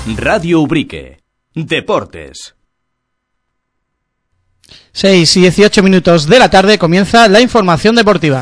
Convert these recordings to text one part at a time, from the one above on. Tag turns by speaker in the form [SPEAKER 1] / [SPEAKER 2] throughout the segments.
[SPEAKER 1] Radio Ubrique. Deportes.
[SPEAKER 2] 6 y 18 minutos de la tarde comienza la información deportiva.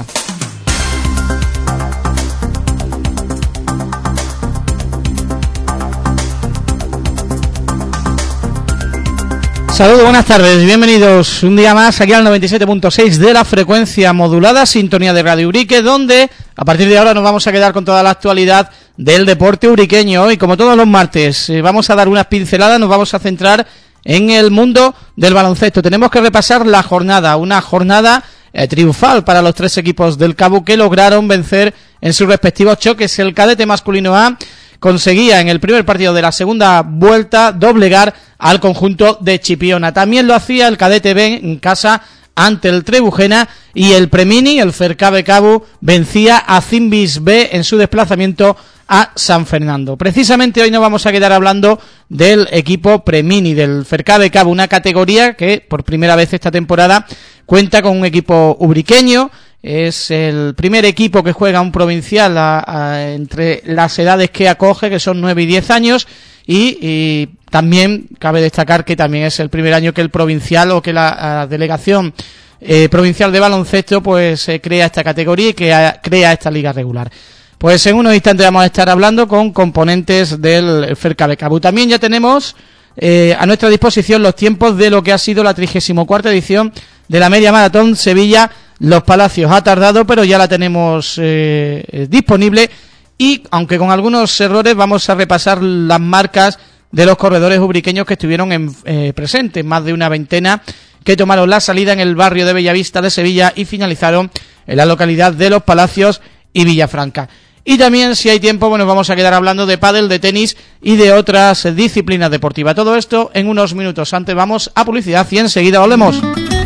[SPEAKER 2] Saludos, buenas tardes, bienvenidos un día más aquí al 97.6 de la frecuencia modulada, sintonía de Radio Ubrique, donde a partir de ahora nos vamos a quedar con toda la actualidad del deporte ubriqueño. Y como todos los martes vamos a dar unas pinceladas, nos vamos a centrar en el mundo del baloncesto. Tenemos que repasar la jornada, una jornada triunfal para los tres equipos del Cabo que lograron vencer en sus respectivos choques. El cadete masculino A conseguía en el primer partido de la segunda vuelta doblegar al conjunto de Chipiona. También lo hacía el cadete B en casa ante el Trebujena, y el Premini, el Fercabe Cabo, vencía a Zimbis B en su desplazamiento a San Fernando. Precisamente hoy nos vamos a quedar hablando del equipo Premini, del Fercabe Cabo, una categoría que por primera vez esta temporada cuenta con un equipo ubriqueño. Es el primer equipo que juega un provincial entre las edades que acoge, que son 9 y 10 años, y también cabe destacar que también es el primer año que el provincial o que la delegación provincial de baloncesto pues crea esta categoría y que crea esta liga regular. Pues en unos instantes vamos a estar hablando con componentes del Fercabe Cabo. También ya tenemos a nuestra disposición los tiempos de lo que ha sido la 34ª edición de la Media Maratón Sevilla Los Palacios. Ha tardado, pero ya la tenemos disponible, y aunque con algunos errores vamos a repasar las marcas de los corredores ubriqueños que estuvieron presentes, más de una veintena que tomaron la salida en el barrio de Bellavista de Sevilla y finalizaron en la localidad de Los Palacios y Villafranca. Y también, si hay tiempo, bueno, vamos a quedar hablando de pádel, de tenis y de otras disciplinas deportivas. Todo esto en unos minutos. Antes vamos a publicidad y enseguida volvemos.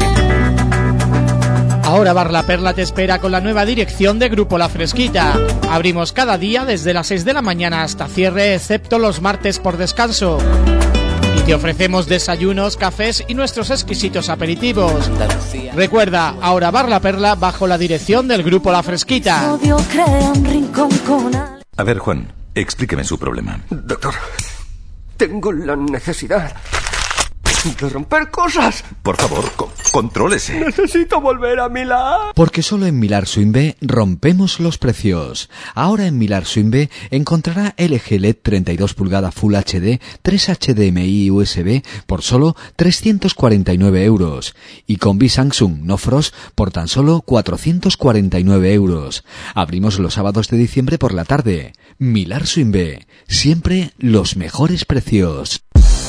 [SPEAKER 2] Ahora Bar La Perla te espera con la nueva dirección de Grupo La Fresquita. Abrimos cada día desde las 6 de la mañana hasta cierre, excepto los martes por descanso. Y te ofrecemos desayunos, cafés y nuestros exquisitos aperitivos. Recuerda, ahora Bar La Perla bajo la dirección del Grupo La Fresquita.
[SPEAKER 3] A ver, Juan, explíqueme su problema.
[SPEAKER 4] Doctor, tengo la necesidad de romper cosas.
[SPEAKER 3] Por favor, contrólese.
[SPEAKER 4] Necesito volver a Millar.
[SPEAKER 5] Porque solo en Millar Swinbe rompemos los precios. Ahora en Millar Swinbe encontrará LG LED 32 pulgadas Full HD, 3 HDMI y USB por solo 349 euros. Y combi Samsung No Frost por tan solo 449 euros. Abrimos los sábados de diciembre por la tarde. Millar Swinbe, siempre los mejores precios.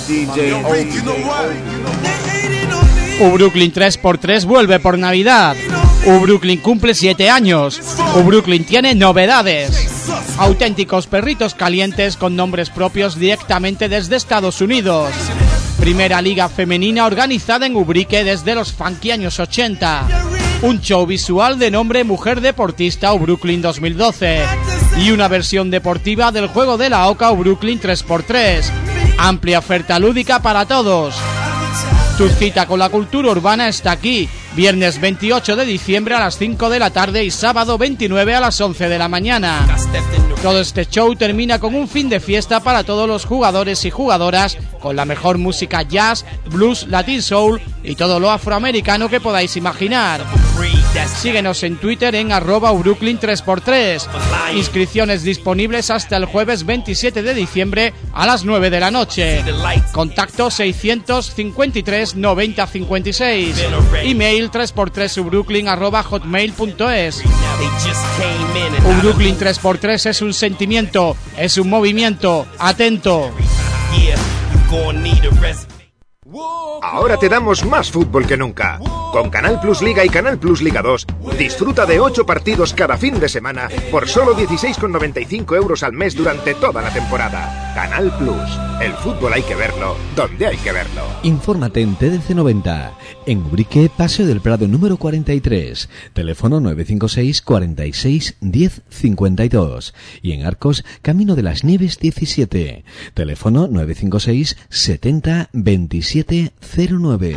[SPEAKER 2] Ubrooklyn 3x3 vuelve por Navidad. Ubrooklyn cumple 7 años. Ubrooklyn tiene novedades. Auténticos perritos calientes con nombres propios directamente desde Estados Unidos. Primera liga femenina organizada en Ubrique desde los funky años 80. Un show visual de nombre Mujer Deportista Ubrooklyn 2012. Y una versión deportiva del juego de la OCA Ubrooklyn 3x3. Amplia oferta lúdica para todos. Tu cita con la cultura urbana está aquí. Viernes 28 de diciembre a las 5 de la tarde y sábado 29 a las 11 de la mañana. Todo este show termina con un fin de fiesta para todos los jugadores y jugadoras, con la mejor música jazz, blues, latin soul y todo lo afroamericano que podáis imaginar. Síguenos en Twitter en @Ubrooklyn 3x3. Inscripciones disponibles hasta el jueves 27 de diciembre a las 9 de la noche. Contacto 653 90 56. Email 3x3ubrooklyn@hotmail.es. Ubrooklyn 3x3 es un sentimiento, es un movimiento. Atento.
[SPEAKER 6] Ahora te damos más fútbol que nunca. Con Canal Plus Liga y Canal Plus Liga 2, disfruta de 8 partidos cada fin de semana por solo 16,95 euros al mes durante toda la temporada. Canal Plus, el fútbol hay que verlo donde hay que verlo.
[SPEAKER 5] Infórmate en TDC 90, en Ubrique, Paseo del Prado número 43, teléfono 956 46 10 52, y en Arcos, Camino de las Nieves 17, teléfono 956 70 27 09.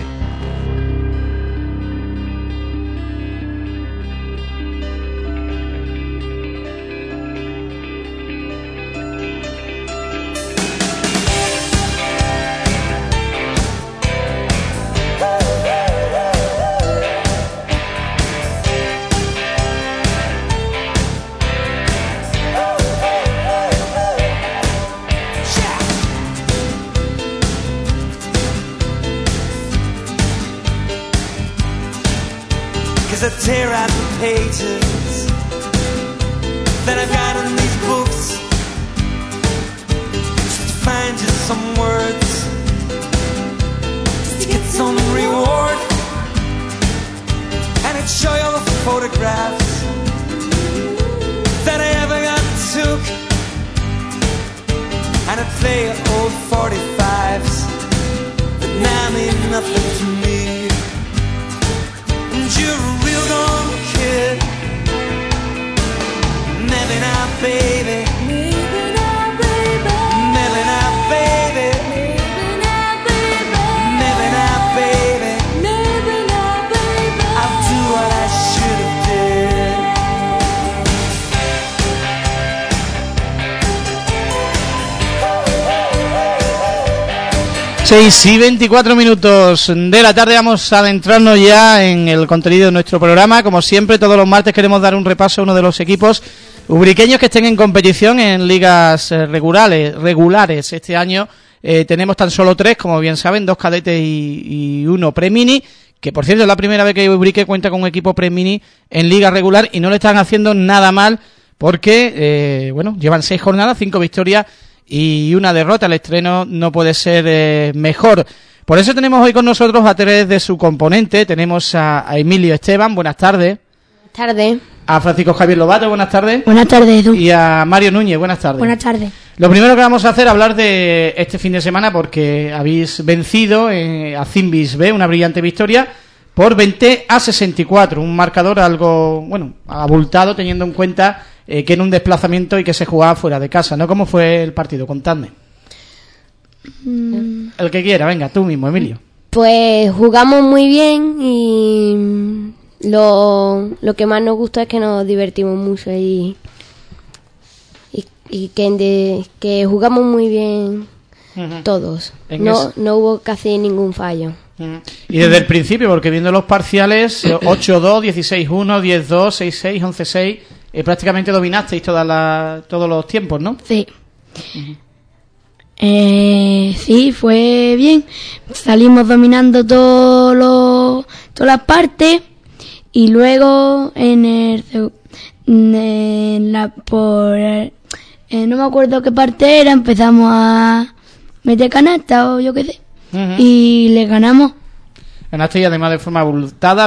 [SPEAKER 7] I tear out the pages that I've got in these books, just to find you some words, just to get some reward, and I'd show you all the photographs that I ever got took, and I'd play old 45s that now mean nothing to me. And you're a real gone kid. Maybe now, baby. Maybe now, baby. Maybe now, baby. Maybe now, baby. Maybe now, baby. Maybe now, baby. I'll do what I should have did.
[SPEAKER 2] 6:24 de la tarde, vamos a adentrarnos ya en el contenido de nuestro programa. Como siempre, todos los martes queremos dar un repaso a uno de los equipos ubriqueños que estén en competición en ligas regulares. Este año tenemos tan solo 3, como bien saben, 2 cadetes y 1 pre-mini, que por cierto es la primera vez que Ubrique cuenta con un equipo pre-mini en liga regular y no le están haciendo nada mal porque, llevan 6 jornadas, 5 victorias y 1 derrota. El estreno no puede ser mejor. Por eso tenemos hoy con nosotros a 3 de su componente. Tenemos a Emilio Esteban, buenas tardes.
[SPEAKER 8] Buenas tardes.
[SPEAKER 2] A Francisco Javier Lobato, buenas tardes.
[SPEAKER 8] Buenas tardes, Edu.
[SPEAKER 2] Y a Mario Núñez, buenas tardes.
[SPEAKER 8] Buenas tardes.
[SPEAKER 2] Lo primero que vamos a hacer es hablar de este fin de semana, porque habéis vencido a Zimbis B, una brillante victoria, por 20-64. Un marcador algo, abultado, teniendo en cuenta que era un desplazamiento y que se jugaba fuera de casa, ¿no? ¿Cómo fue el partido? Contadme. El que quiera, venga, tú mismo, Emilio.
[SPEAKER 8] Pues jugamos muy bien y lo que más nos gusta es que nos divertimos mucho y que jugamos muy bien todos. No hubo casi ningún fallo.
[SPEAKER 2] Y desde el principio, porque viendo los parciales, 8-2, 16-1, 10-2, 6-6, 11-6, prácticamente dominasteis todos los tiempos, ¿no?
[SPEAKER 9] Sí. Sí, fue bien. Salimos dominando todas las partes y luego no me acuerdo qué parte era, empezamos a meter canasta o yo qué sé, y le ganamos.
[SPEAKER 2] Ganaste y además de forma abultada,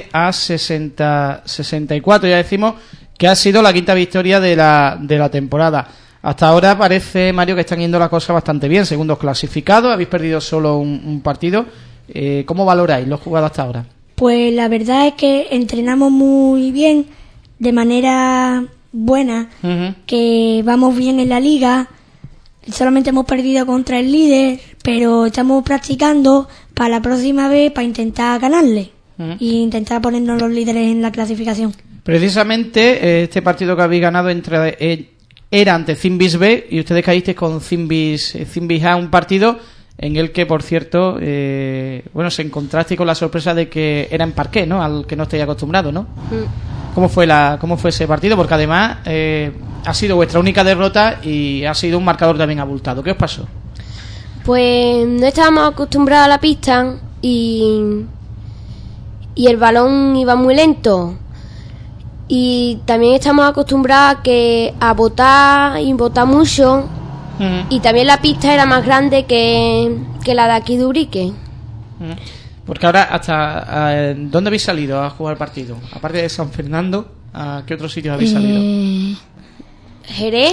[SPEAKER 2] 20-64. Ya decimos que ha sido la quinta victoria de la temporada. Hasta ahora parece, Mario, que están yendo las cosas bastante bien. Segundos clasificados, habéis perdido solo un partido. ¿Cómo valoráis los jugados hasta ahora?
[SPEAKER 9] Pues la verdad es que entrenamos muy bien, de manera buena, que vamos bien en la liga. Solamente hemos perdido contra el líder, pero estamos practicando para la próxima vez para intentar ganarle e intentar ponernos los líderes en la clasificación. Precisamente
[SPEAKER 2] este partido que habéis ganado era ante Zimbis B y ustedes caísteis con Zimbis A, un partido en el que, por cierto, se encontrasteis con la sorpresa de que era en parqué, ¿no? Al que no estáis acostumbrados, ¿no? ¿Cómo fue ese partido? Porque además ha sido vuestra única derrota y ha sido un marcador también abultado. ¿Qué os pasó?
[SPEAKER 8] Pues no estábamos acostumbrados a la pista y el balón iba muy lento. Y también estamos acostumbrados a botar y botar mucho. Y también la pista era más grande que la de aquí de Ubrique.
[SPEAKER 2] Porque ahora, ¿hasta ¿dónde habéis salido a jugar partido? Aparte de San Fernando, ¿a qué otros sitios habéis salido?
[SPEAKER 8] Jerez.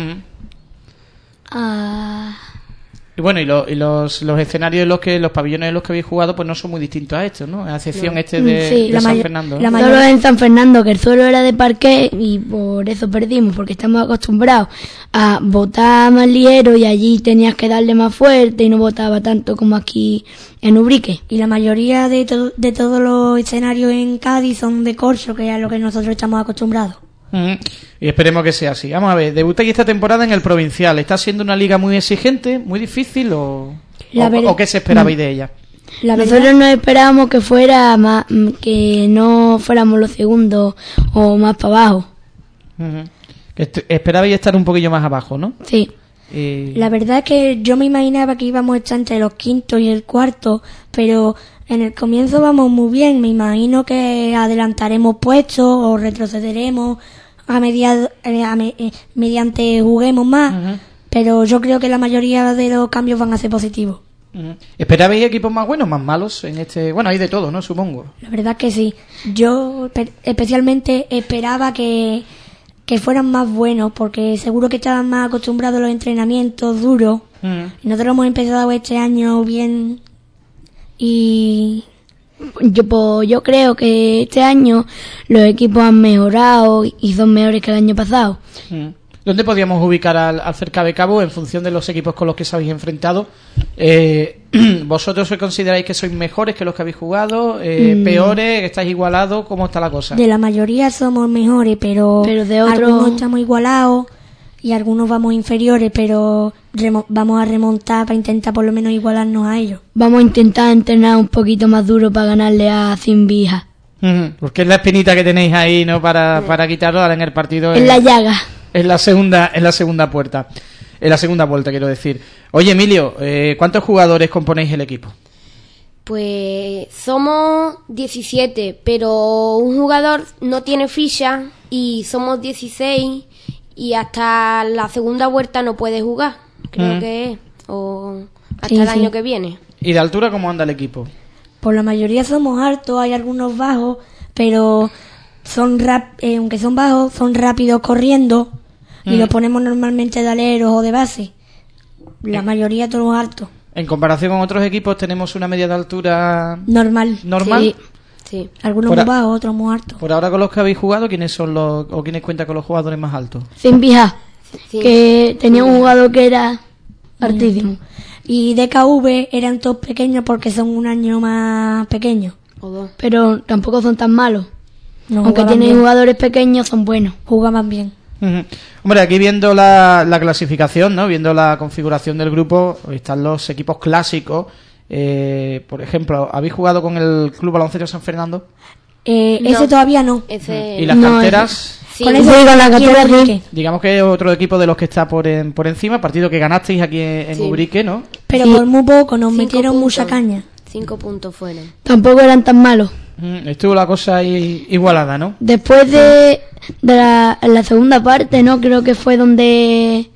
[SPEAKER 2] Y bueno, y los escenarios en los pabellones en los que habéis jugado pues no son muy distintos a estos, ¿no? A excepción de San Fernando, ¿no?
[SPEAKER 9] Solo en San Fernando, que el suelo era de parqué y por eso perdimos, porque estamos acostumbrados a botar más ligero y allí tenías que darle más fuerte y no botaba tanto como aquí en Ubrique. Y la mayoría de todos los escenarios en Cádiz son de corcho, que es a lo que nosotros estamos acostumbrados.
[SPEAKER 2] Y esperemos que sea así. Vamos a ver, debutáis esta temporada en el provincial. ¿Está siendo una liga muy exigente, muy difícil o qué se esperabais de ella?
[SPEAKER 9] Nosotros no esperábamos que fuera más, que no fuéramos los segundos o más para abajo.
[SPEAKER 2] Esperabais estar un poquillo más abajo, ¿no?
[SPEAKER 9] Sí. La verdad es que yo me imaginaba que íbamos a estar entre los quintos y el cuarto, pero en el comienzo vamos muy bien. Me imagino que adelantaremos puestos o retrocederemos mediante juguemos más, pero yo creo que la mayoría de los cambios van a ser positivos.
[SPEAKER 2] ¿Esperabais equipos más buenos, más malos en este? Bueno, hay de todo, ¿no? Supongo.
[SPEAKER 9] La verdad que sí. Yo especialmente esperaba que fueran más buenos, porque seguro que estaban más acostumbrados a los entrenamientos duros. Y nosotros hemos empezado este año bien y...
[SPEAKER 10] Yo creo que este año los equipos han mejorado y son mejores que el año pasado.
[SPEAKER 2] ¿Dónde podríamos ubicar al Cercabe Cabo en función de los equipos con los que os habéis enfrentado? ¿Vosotros os consideráis que sois mejores que los que habéis jugado? ¿Peores? ¿Que estáis igualados? ¿Cómo está la cosa?
[SPEAKER 9] De la mayoría somos mejores, pero
[SPEAKER 10] de otros...
[SPEAKER 9] algunos estamos igualados y algunos vamos inferiores, pero vamos a remontar para intentar por lo menos igualarnos a ellos.
[SPEAKER 10] Vamos a intentar entrenar un poquito más duro para ganarle a Zimbija.
[SPEAKER 2] Porque es la espinita que tenéis ahí, ¿no? Para quitarlo ahora en el partido.
[SPEAKER 10] En la llaga.
[SPEAKER 2] En la segunda puerta. En la segunda vuelta, quiero decir. Oye, Emilio, ¿cuántos jugadores componéis el equipo?
[SPEAKER 8] Pues somos 17, pero un jugador no tiene ficha y somos 16 y hasta la segunda vuelta no puede jugar, creo que es, o hasta el año que viene.
[SPEAKER 2] ¿Y de altura cómo anda el equipo?
[SPEAKER 9] Por la mayoría somos altos, hay algunos bajos, pero aunque son bajos, son rápidos corriendo y los ponemos normalmente de aleros o de base. La mayoría todos altos.
[SPEAKER 2] En comparación con otros equipos tenemos una media de altura
[SPEAKER 9] normal.
[SPEAKER 8] Sí.
[SPEAKER 9] Algunos muy bajos, otros muy altos.
[SPEAKER 2] Por ahora con los que habéis jugado, ¿quiénes son o quiénes cuentan con los jugadores más altos?
[SPEAKER 10] Zimbija, que tenía un jugador que era altísimo.
[SPEAKER 9] Y DKV eran todos pequeños porque son un año más pequeños.
[SPEAKER 10] Pero tampoco son tan malos.
[SPEAKER 9] No,
[SPEAKER 10] aunque tienen
[SPEAKER 9] bien.
[SPEAKER 10] jugadores pequeños, son buenos.
[SPEAKER 9] Jugaban bien.
[SPEAKER 2] Hombre, aquí viendo la clasificación, ¿no? Viendo la configuración del grupo, están los equipos clásicos. Por ejemplo, ¿habéis jugado con el Club Baloncesto San Fernando?
[SPEAKER 9] Ese todavía no.
[SPEAKER 2] ¿Y las canteras?
[SPEAKER 8] Sí.
[SPEAKER 9] Con la cantera Ubrique.
[SPEAKER 2] Digamos que es otro equipo de los que está por encima, partido que ganasteis aquí en Ubrique, ¿no?
[SPEAKER 9] Pero por muy poco, nos metieron mucha caña.
[SPEAKER 8] 5 puntos fuera.
[SPEAKER 10] Tampoco eran tan malos.
[SPEAKER 2] Estuvo la cosa ahí igualada, ¿no?
[SPEAKER 10] Después de la segunda parte, ¿no? Creo que fue donde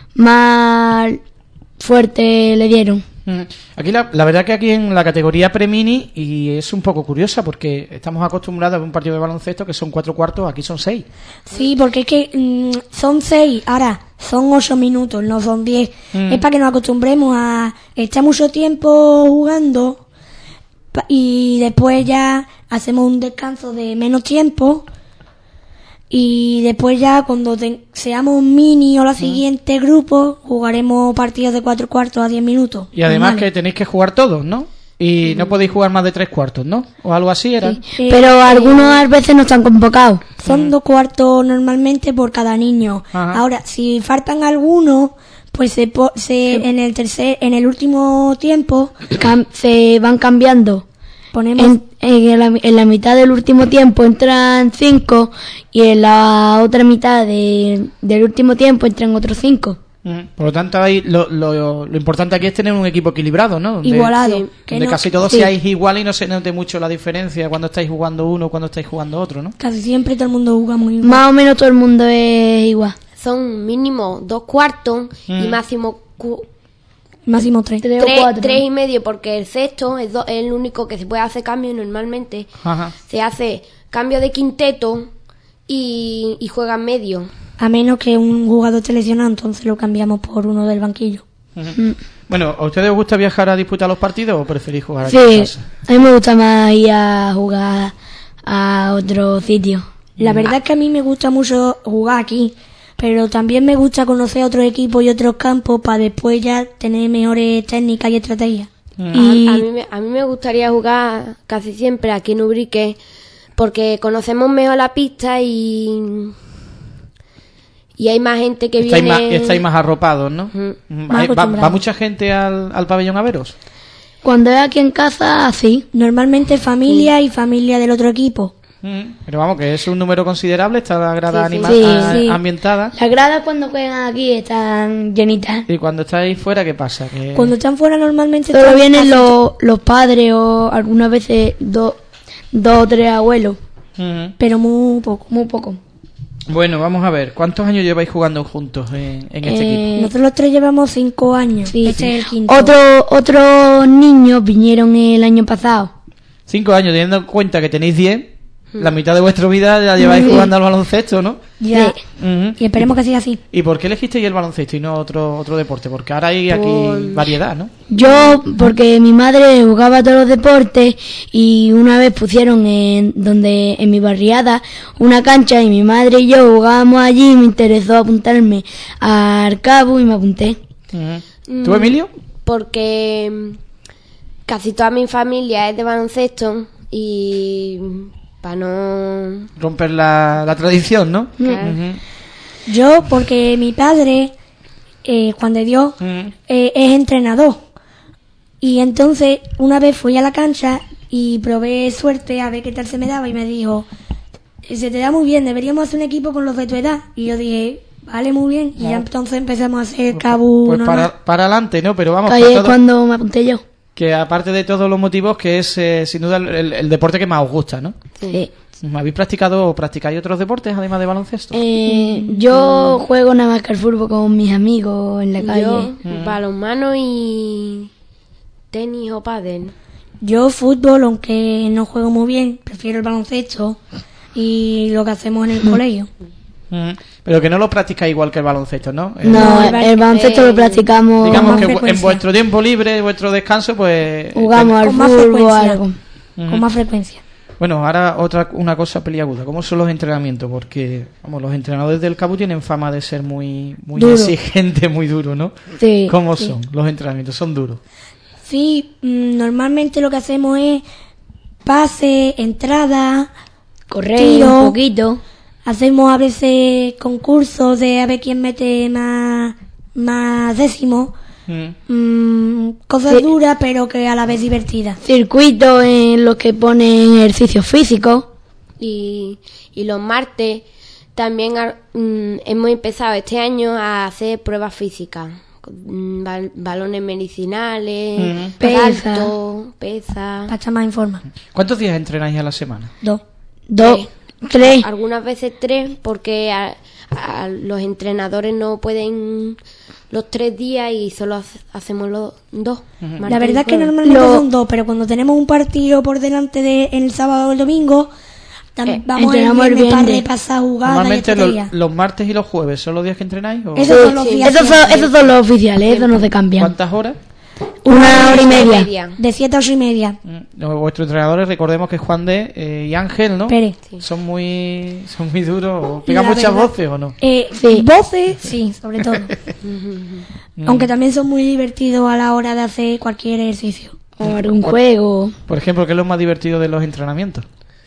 [SPEAKER 10] más fuerte le dieron.
[SPEAKER 2] Aquí la verdad que aquí en la categoría Premini, y es un poco curiosa porque estamos acostumbrados a ver un partido de baloncesto que son 4 cuartos, aquí son 6.
[SPEAKER 9] Sí, porque es que son 6, ahora son 8 minutos, no son 10. Es para que nos acostumbremos a estar mucho tiempo jugando y después ya hacemos un descanso de menos tiempo y después ya cuando seamos mini o la siguiente grupo jugaremos partidos de 4 cuartos a 10 minutos.
[SPEAKER 2] Y además que tenéis que jugar todos, ¿no? Y no podéis jugar más de 3 cuartos, ¿no? O algo así era.
[SPEAKER 10] Sí. Pero algunos a veces no están convocados.
[SPEAKER 9] Son 2 cuartos normalmente por cada niño.
[SPEAKER 2] Ajá.
[SPEAKER 9] Ahora, si faltan algunos, pues en el último tiempo
[SPEAKER 10] se van cambiando.
[SPEAKER 9] Ponemos
[SPEAKER 10] En la mitad del último tiempo entran 5 y en la otra mitad del último tiempo entran otros 5.
[SPEAKER 2] Por lo tanto, ahí lo importante aquí es tener un equipo equilibrado, ¿no?
[SPEAKER 9] Igualado.
[SPEAKER 2] Donde casi todos seáis iguales y no se note mucho la diferencia cuando estáis jugando uno o cuando estáis jugando otro, ¿no?
[SPEAKER 9] Casi siempre todo el mundo juega muy igual.
[SPEAKER 10] Más o menos todo el mundo es igual.
[SPEAKER 8] Son mínimo 2 cuartos y máximo
[SPEAKER 9] 3.
[SPEAKER 10] 3 o 4.
[SPEAKER 8] 3 y medio, porque el sexto es el único que se puede hacer cambio y normalmente.
[SPEAKER 2] Ajá.
[SPEAKER 8] Se hace cambio de quinteto y juegan medio.
[SPEAKER 9] A menos que un jugador esté lesionado, entonces lo cambiamos por uno del banquillo.
[SPEAKER 2] Bueno, ¿a ustedes os gusta viajar a disputar los partidos o preferís jugar aquí en
[SPEAKER 10] Sí,
[SPEAKER 2] casa?
[SPEAKER 10] a mí me gusta más ir a jugar a otro sitio.
[SPEAKER 9] La verdad es que a mí me gusta mucho jugar aquí, pero también me gusta conocer otros equipos y otros campos para después ya tener mejores técnicas y estrategias.
[SPEAKER 10] Y
[SPEAKER 8] A mí me gustaría jugar casi siempre aquí en Ubrique porque conocemos mejor la pista y hay más gente que viene.
[SPEAKER 2] Estáis más arropados, ¿no?
[SPEAKER 9] Más
[SPEAKER 2] ¿Va
[SPEAKER 9] acostumbrados.
[SPEAKER 2] mucha gente al pabellón a veros?
[SPEAKER 10] cuando es aquí en casa, sí.
[SPEAKER 9] Normalmente familia y familia del otro equipo.
[SPEAKER 2] Pero vamos, que es un número considerable, está la grada ambientada.
[SPEAKER 10] Las gradas cuando juegan aquí están llenitas.
[SPEAKER 2] Y cuando estáis fuera, ¿qué pasa? Que...
[SPEAKER 9] Cuando están fuera normalmente...
[SPEAKER 10] Solo vienen los padres o algunas veces dos o tres abuelos.
[SPEAKER 9] Pero muy poco.
[SPEAKER 10] Muy poco.
[SPEAKER 2] Bueno, vamos a ver, ¿cuántos años lleváis jugando juntos en este equipo?
[SPEAKER 9] Nosotros los tres llevamos 5 años.
[SPEAKER 10] Sí,
[SPEAKER 9] este es el quinto.
[SPEAKER 10] Otros niños vinieron el año pasado.
[SPEAKER 2] 5 años, teniendo en cuenta que tenéis 10, la mitad de vuestra vida ya lleváis jugando al baloncesto, ¿no?
[SPEAKER 9] Ya. Y esperemos que siga así.
[SPEAKER 2] ¿Y por qué elegisteis el baloncesto y no otro deporte? Porque ahora hay aquí variedad, ¿no?
[SPEAKER 10] Yo, porque mi madre jugaba todos los deportes y una vez pusieron en mi barriada una cancha y mi madre y yo jugábamos allí y me interesó apuntarme al cabo y me apunté.
[SPEAKER 2] ¿Tú, Emilio?
[SPEAKER 8] Porque casi toda mi familia es de baloncesto y para no
[SPEAKER 2] romper la tradición, ¿no?
[SPEAKER 8] Claro.
[SPEAKER 9] Yo, porque mi padre, Juan de Dios, es entrenador. Y entonces, una vez fui a la cancha y probé suerte a ver qué tal se me daba y me dijo, se te da muy bien, deberíamos hacer un equipo con los de tu edad. Y yo dije, vale, muy bien. Y ya entonces empezamos a hacer cabo.
[SPEAKER 2] Pues para adelante, ¿no? Pero vamos,
[SPEAKER 10] ahí es cuando me apunté yo.
[SPEAKER 2] Que aparte de todos los motivos, que es sin duda el deporte que más os gusta, ¿no?
[SPEAKER 10] Sí.
[SPEAKER 2] ¿Habéis practicado o practicáis otros deportes además de baloncesto?
[SPEAKER 10] Yo juego nada más que al fútbol con mis amigos en la calle.
[SPEAKER 8] Yo, balonmano y tenis o pádel.
[SPEAKER 9] Yo fútbol, aunque no juego muy bien, prefiero el baloncesto y lo que hacemos en el colegio.
[SPEAKER 2] Pero que no lo practicáis igual que el baloncesto, ¿no?
[SPEAKER 10] No, el baloncesto lo practicamos.
[SPEAKER 2] Digamos que en vuestro tiempo libre, vuestro descanso, pues
[SPEAKER 10] jugamos al fútbol o algo.
[SPEAKER 9] Con más frecuencia.
[SPEAKER 2] Bueno, ahora una cosa peliaguda. ¿Cómo son los entrenamientos? Porque los entrenadores del CABU tienen fama de ser muy exigentes, muy duros, ¿no?
[SPEAKER 10] Sí.
[SPEAKER 2] ¿Cómo son los entrenamientos? ¿Son duros?
[SPEAKER 9] Sí, normalmente lo que hacemos es pase, entrada,
[SPEAKER 10] correr
[SPEAKER 9] tiro,
[SPEAKER 10] un poquito.
[SPEAKER 9] Hacemos a veces concursos de a ver quién mete más décimos. Cosas duras pero que a la vez divertidas.
[SPEAKER 10] Circuitos en los que ponen ejercicios físicos.
[SPEAKER 8] Y los martes también hemos empezado este año a hacer pruebas físicas. Balones medicinales, salto, pesa.
[SPEAKER 9] Para estar más en forma.
[SPEAKER 2] ¿Cuántos días entrenáis a la semana?
[SPEAKER 9] 2.
[SPEAKER 10] 3.
[SPEAKER 8] Algunas veces 3 porque a los entrenadores no pueden los 3 días y solo hacemos los 2.
[SPEAKER 9] La verdad es que normalmente son 2, pero cuando tenemos un partido por delante en el sábado o el domingo, vamos el viernes para repasar jugadas.
[SPEAKER 2] Normalmente los martes y los jueves son los días que entrenáis. ¿O?
[SPEAKER 9] Esos son los días.
[SPEAKER 10] Esos son los oficiales, eso no se cambia.
[SPEAKER 2] ¿Cuántas horas?
[SPEAKER 10] 1 hora y media.
[SPEAKER 9] De 7 a 8 y media.
[SPEAKER 2] Vuestros entrenadores, recordemos que Juan de y Ángel, ¿no?
[SPEAKER 9] Pérez.
[SPEAKER 2] Son muy duros. ¿Pegan muchas voces o no?
[SPEAKER 9] Sí. Voces, sí, sobre todo. Aunque también son muy divertidos a la hora de hacer cualquier ejercicio.
[SPEAKER 10] O algún juego.
[SPEAKER 2] Por ejemplo, ¿qué es lo más divertido de los entrenamientos?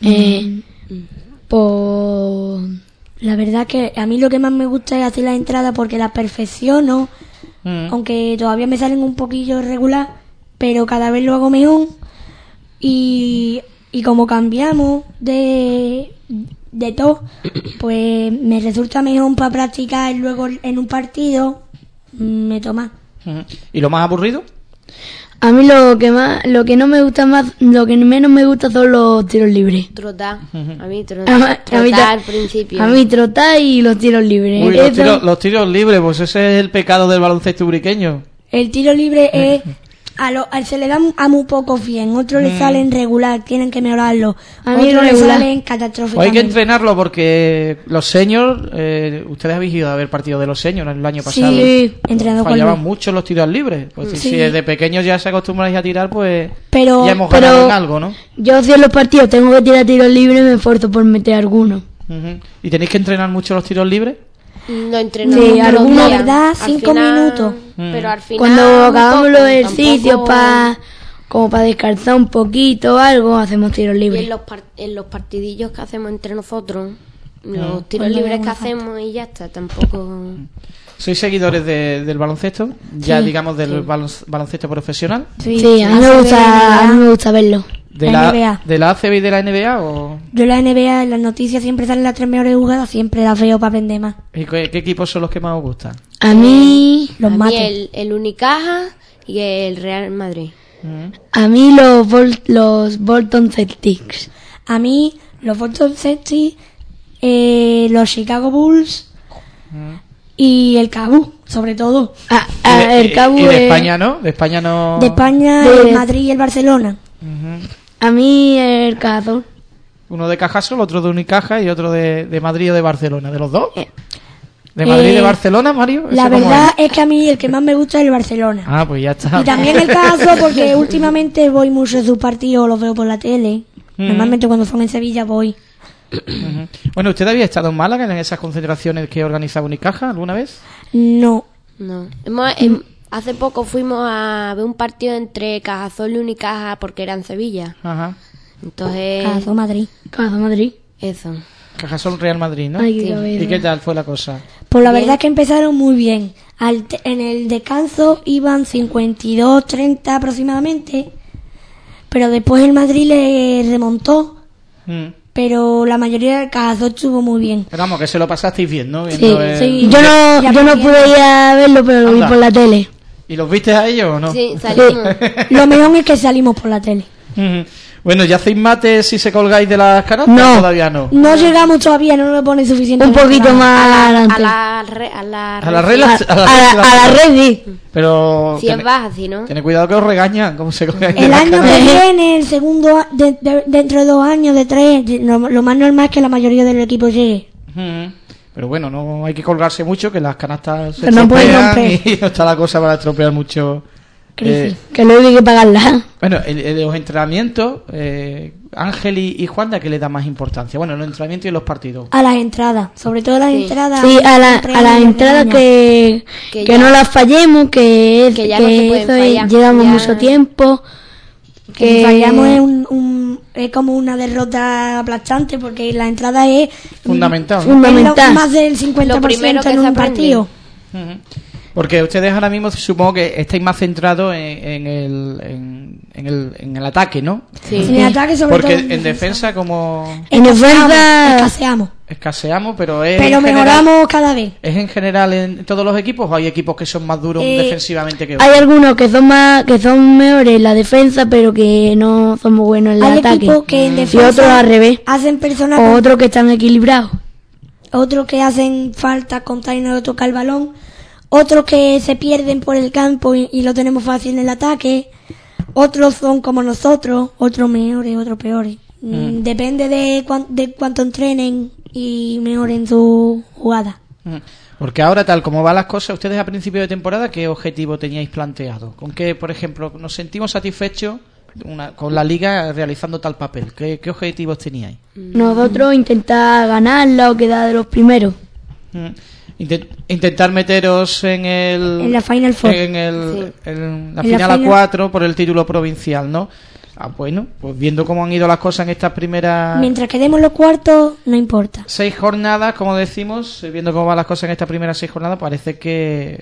[SPEAKER 10] Pues
[SPEAKER 9] la verdad que a mí lo que más me gusta es hacer la entrada porque la perfecciono. Aunque todavía me salen un poquillo irregular, pero cada vez lo hago mejor. Y como cambiamos de todo, pues me resulta mejor para practicar luego en un partido, me toma.
[SPEAKER 2] ¿Y lo más aburrido?
[SPEAKER 10] A mí lo que menos me gusta son los tiros libres.
[SPEAKER 8] Trotar. A mí trotar al principio.
[SPEAKER 10] A mí trotar y los tiros libres.
[SPEAKER 2] Uy, los tiros libres, pues ese es el pecado del baloncesto ubriqueño.
[SPEAKER 9] El tiro libre es se le dan a muy pocos bien, otros le salen regular, tienen que mejorarlo.
[SPEAKER 10] A mí
[SPEAKER 9] otros le
[SPEAKER 10] regular.
[SPEAKER 9] salen catastróficamente.
[SPEAKER 2] Hay que entrenarlo porque los seniors, ustedes habéis ido a ver partidos de los seniors el año pasado.
[SPEAKER 9] Sí, entrenado
[SPEAKER 2] fallaban mucho los tiros libres. Pues si desde pequeños ya se acostumbráis a tirar, pues
[SPEAKER 9] ya
[SPEAKER 2] hemos ganado en algo, ¿no?
[SPEAKER 10] Yo si en los partidos tengo que tirar tiros libres me esfuerzo por meter algunos.
[SPEAKER 2] ¿Y tenéis que entrenar mucho los tiros libres?
[SPEAKER 8] No entrenamos.
[SPEAKER 9] Sí, algunos, ¿verdad? 5 minutos.
[SPEAKER 8] Pero al final.
[SPEAKER 10] Cuando acabamos los ejercicios como para descansar un poquito o algo, hacemos tiros libres.
[SPEAKER 8] Y en los partidillos que hacemos entre nosotros, los tiros libres que hacemos y ya está, tampoco.
[SPEAKER 2] ¿Sois seguidores del baloncesto? Ya digamos del baloncesto profesional.
[SPEAKER 10] Sí, a mí me gusta verlo.
[SPEAKER 2] ¿De
[SPEAKER 9] NBA.
[SPEAKER 2] ¿De la ACB y de la NBA o...?
[SPEAKER 9] Yo la NBA, en las noticias siempre salen las 3 mejores jugadas, siempre las veo para aprender más.
[SPEAKER 2] ¿Y qué equipos son los que más os gustan?
[SPEAKER 10] A mí...
[SPEAKER 9] Los
[SPEAKER 8] A mí
[SPEAKER 9] mates.
[SPEAKER 8] el Unicaja y el Real Madrid.
[SPEAKER 10] A mí los Bolton Celtics.
[SPEAKER 9] A mí, los Boston Celtics, los Chicago Bulls y el Cabo, sobre todo.
[SPEAKER 10] El Cabo
[SPEAKER 2] ¿Y de
[SPEAKER 10] es-
[SPEAKER 2] España no? ¿De España no...?
[SPEAKER 9] De España,
[SPEAKER 10] De-
[SPEAKER 9] el Madrid y el Barcelona.
[SPEAKER 10] A mí el Cazorla.
[SPEAKER 2] Uno de Cajasol, otro de Unicaja y otro de Madrid o de Barcelona. ¿De los dos? ¿De Madrid y de Barcelona, Mario?
[SPEAKER 9] La
[SPEAKER 2] ¿Eso cómo
[SPEAKER 9] verdad
[SPEAKER 2] es?
[SPEAKER 9] es que a mí el que más me gusta es el Barcelona.
[SPEAKER 2] Ah, pues ya está.
[SPEAKER 9] Y también el caso porque últimamente voy mucho a sus partidos, los veo por la tele. Normalmente cuando son en Sevilla voy.
[SPEAKER 2] Ujú. Bueno, ¿usted había estado en Málaga en esas concentraciones que organizaba Unicaja alguna vez?
[SPEAKER 9] No.
[SPEAKER 8] No. Hace poco fuimos a ver un partido entre Cajasol y Unicaja porque era en Sevilla.
[SPEAKER 2] Ajá.
[SPEAKER 8] Entonces...
[SPEAKER 9] Caso Madrid.
[SPEAKER 10] Caza Madrid.
[SPEAKER 8] Eso.
[SPEAKER 2] Cajasol Real Madrid, ¿no?
[SPEAKER 10] Ay, qué
[SPEAKER 8] Sí.
[SPEAKER 10] cabeza.
[SPEAKER 2] ¿Y qué tal fue la cosa?
[SPEAKER 9] Pues la
[SPEAKER 8] Bien.
[SPEAKER 9] verdad es que empezaron muy bien. En el descanso iban 52, 30 aproximadamente. Pero después el Madrid le remontó.
[SPEAKER 2] Mm.
[SPEAKER 9] Pero la mayoría del caso estuvo muy bien.
[SPEAKER 2] Pero vamos, que se lo pasasteis bien, ¿no?
[SPEAKER 10] Sí,
[SPEAKER 2] Viendo el-
[SPEAKER 9] sí.
[SPEAKER 10] Yo no pude ir a verlo, pero lo vi
[SPEAKER 2] Anda.
[SPEAKER 10] por la tele.
[SPEAKER 2] ¿Y los viste a ellos o no?
[SPEAKER 8] Sí, salimos.
[SPEAKER 9] Lo mejor es que salimos por la tele.
[SPEAKER 2] Ujú. Bueno, ¿ya hacéis mates si se colgáis de las canastas?
[SPEAKER 10] No.
[SPEAKER 2] Todavía no.
[SPEAKER 9] No llegamos todavía, no nos pone suficiente.
[SPEAKER 10] Un poquito más
[SPEAKER 8] A
[SPEAKER 10] adelante.
[SPEAKER 8] la
[SPEAKER 2] A la regla.
[SPEAKER 10] A la red, sí.
[SPEAKER 2] Pero.
[SPEAKER 8] Si es baja, si no.
[SPEAKER 2] Tened cuidado que os regañan. ¿Cómo se colgáis de
[SPEAKER 9] El
[SPEAKER 2] las
[SPEAKER 9] año que
[SPEAKER 2] canastas?
[SPEAKER 9] viene, el segundo, dentro de 2 años, de 3, lo más normal es que la mayoría del equipo llegue.
[SPEAKER 2] Ujú. Pero bueno, no hay que colgarse mucho, que las canastas se
[SPEAKER 9] Que no pueden
[SPEAKER 2] estropean
[SPEAKER 9] romper.
[SPEAKER 2] y no está la cosa para estropear mucho.
[SPEAKER 9] Crisis.
[SPEAKER 10] Que luego hay que pagarla.
[SPEAKER 2] Bueno, en los entrenamientos, Ángel y Juanda, ¿qué le da más importancia? Bueno, en los entrenamientos y en los partidos.
[SPEAKER 9] A las entradas, sobre todo las entradas.
[SPEAKER 10] Sí, a
[SPEAKER 9] siempre
[SPEAKER 10] las
[SPEAKER 9] hay
[SPEAKER 10] entradas
[SPEAKER 9] regaño.
[SPEAKER 10] que
[SPEAKER 8] ya-
[SPEAKER 10] no las fallemos, que
[SPEAKER 8] que ya no se pueden
[SPEAKER 10] eso es,
[SPEAKER 8] fallar.
[SPEAKER 10] llevamos
[SPEAKER 8] Ya-
[SPEAKER 10] mucho tiempo.
[SPEAKER 9] Que si fallamos es como una derrota aplastante porque la entrada es
[SPEAKER 2] Fundamental, ¿no?
[SPEAKER 9] es lo-
[SPEAKER 10] Fundamental.
[SPEAKER 9] más del
[SPEAKER 8] Lo
[SPEAKER 9] 50%
[SPEAKER 8] primero que
[SPEAKER 9] en
[SPEAKER 8] se
[SPEAKER 9] un
[SPEAKER 8] aprende.
[SPEAKER 9] partido.
[SPEAKER 2] Ujú. Porque ustedes ahora mismo supongo que estáis más centrados en el ataque, ¿no?
[SPEAKER 8] Sí.
[SPEAKER 9] En el ataque, sobre
[SPEAKER 2] Porque
[SPEAKER 9] todo
[SPEAKER 2] en defensa como
[SPEAKER 10] En defensa-
[SPEAKER 9] escaseamos.
[SPEAKER 2] escaseamos, pero es
[SPEAKER 9] Pero
[SPEAKER 2] en general-
[SPEAKER 9] mejoramos cada vez.
[SPEAKER 2] ¿Es en general en todos los equipos o hay equipos que son más duros defensivamente que otros?
[SPEAKER 10] Hay algunos que son mejores en la defensa, pero que no son muy buenos en el
[SPEAKER 9] Hay
[SPEAKER 10] ataque.
[SPEAKER 9] equipos que en
[SPEAKER 10] Y
[SPEAKER 9] defensa
[SPEAKER 10] otros al revés.
[SPEAKER 9] hacen personas
[SPEAKER 10] O otros que están equilibrados.
[SPEAKER 9] otros que hacen falta contra y no toca el balón, otros que se pierden por el campo y lo tenemos fácil en el ataque, otros son como nosotros, otros mejores, otros peores. Depende de cuánto entrenen y mejoren su jugada.
[SPEAKER 2] Ujú. Porque ahora, tal como van las cosas, ustedes a principio de temporada, ¿qué objetivo teníais planteado? ¿Con qué, por ejemplo, nos sentimos satisfechos con la liga realizando tal papel? ¿Qué objetivos teníais?
[SPEAKER 10] Nosotros intentar ganarla o quedar de los primeros.
[SPEAKER 2] Intentar meteros en
[SPEAKER 9] la Final Four.
[SPEAKER 2] en la
[SPEAKER 9] En la
[SPEAKER 2] final a
[SPEAKER 9] final.
[SPEAKER 2] 4 por el título provincial, ¿no? Bueno, pues viendo cómo han ido las cosas en estas primeras
[SPEAKER 9] Mientras quedemos los cuartos, no importa.
[SPEAKER 2] 6 jornadas, como decimos, viendo cómo van las cosas en estas primeras 6 jornadas, parece que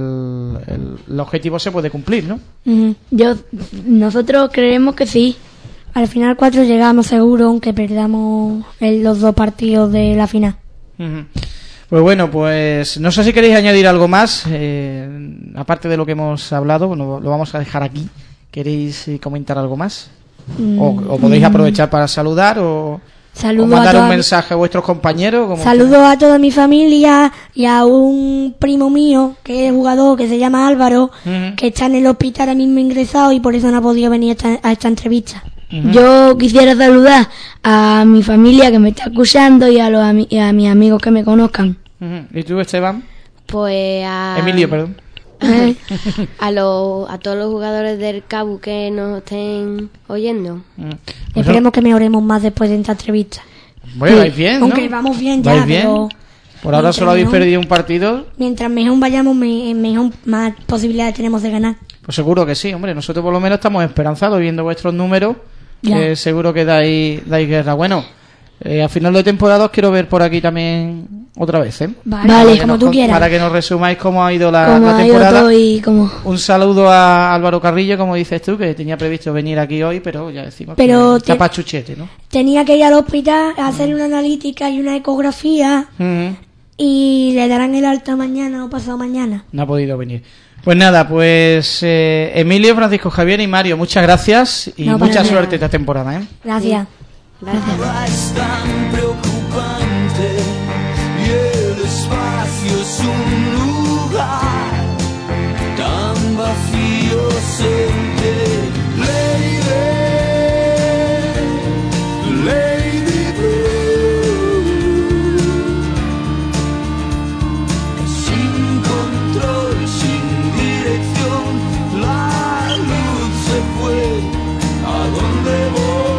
[SPEAKER 2] el objetivo se puede cumplir, ¿no?
[SPEAKER 9] Ujú.
[SPEAKER 10] Nosotros creemos que sí.
[SPEAKER 9] Al final 4 llegamos seguro, aunque perdamos los 2 partidos de la final.
[SPEAKER 2] Ujú. Pues bueno, pues no sé si queréis añadir algo más, aparte de lo que hemos hablado, bueno, lo vamos a dejar aquí. ¿Queréis comentar algo más? ¿O podéis aprovechar para saludar o
[SPEAKER 9] Saludo
[SPEAKER 2] mandar
[SPEAKER 9] a
[SPEAKER 2] un
[SPEAKER 9] toda-
[SPEAKER 2] mensaje a vuestros compañeros? como
[SPEAKER 9] Saludos a toda mi familia y a un primo mío que es jugador, que se llama Álvaro,
[SPEAKER 2] Ujú.
[SPEAKER 9] que está en el hospital ahora mismo ingresado y por eso no ha podido venir a esta entrevista.
[SPEAKER 10] Yo quisiera saludar a mi familia que me está escuchando y a mis amigos que me conozcan.
[SPEAKER 2] Ujú. ¿Y tú, Esteban?
[SPEAKER 8] Pues
[SPEAKER 2] Emilio, perdón.
[SPEAKER 8] a todos los jugadores del Cabo que nos estén oyendo.
[SPEAKER 2] Pues
[SPEAKER 9] Esperemos que mejoremos más después de esta entrevista.
[SPEAKER 2] Bueno, vais bien, ¿no?
[SPEAKER 9] Aunque vamos bien ya,
[SPEAKER 2] ¿Vais bien?
[SPEAKER 9] pero
[SPEAKER 2] Por ahora solo habéis
[SPEAKER 9] mientras
[SPEAKER 2] perdido un partido.
[SPEAKER 9] mientras mejor vayamos, mejor más posibilidades tenemos de ganar.
[SPEAKER 2] Pues seguro que sí, hombre. Nosotros por lo menos estamos esperanzados viendo vuestros números.
[SPEAKER 9] Ya.
[SPEAKER 2] Que seguro que dais guerra. Bueno, A final de temporada os quiero ver por aquí también otra vez, ¿eh?
[SPEAKER 10] Vale, como tú quieras.
[SPEAKER 2] Para que nos resumáis cómo ha ido la
[SPEAKER 10] ha
[SPEAKER 2] temporada.
[SPEAKER 10] ido todo y cómo...
[SPEAKER 2] Un saludo a Álvaro Carrillo, como dices tú, que tenía previsto venir aquí hoy, pero ya decimos que está pachuchete, ¿no?
[SPEAKER 9] Tenía que ir al hospital a hacer una analítica y una ecografía y le darán el alta mañana o pasado mañana.
[SPEAKER 2] No ha podido venir. Pues nada, pues Emilio, Francisco Javier y Mario, muchas gracias y mucha suerte esta temporada, ¿eh?
[SPEAKER 9] Gracias.
[SPEAKER 7] Es tan preocupante y el espacio es un lugar tan vacío Lady Blue, sin control, sin dirección, la luz se fue. ¿A dónde voy?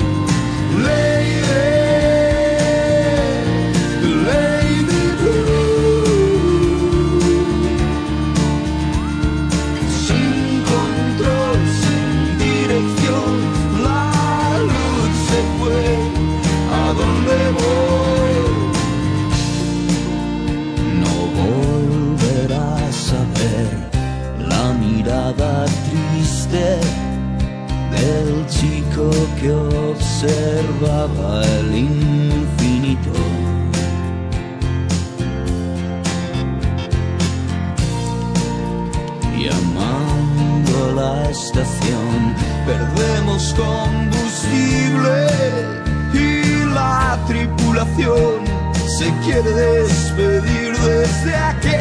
[SPEAKER 7] Triste del chico que observaba el infinito. Llamando a la estación, perdemos combustible y la tripulación se quiere despedir desde aquí.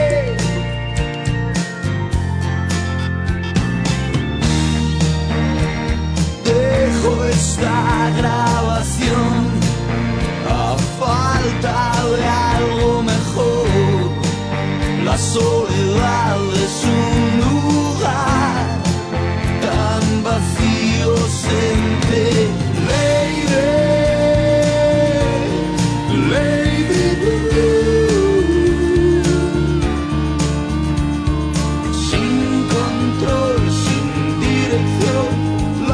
[SPEAKER 7] Dejo esta grabación a falta de algo mejor. La soledad es un lugar tan vacío, sente Lady Blue, sin control, sin dirección.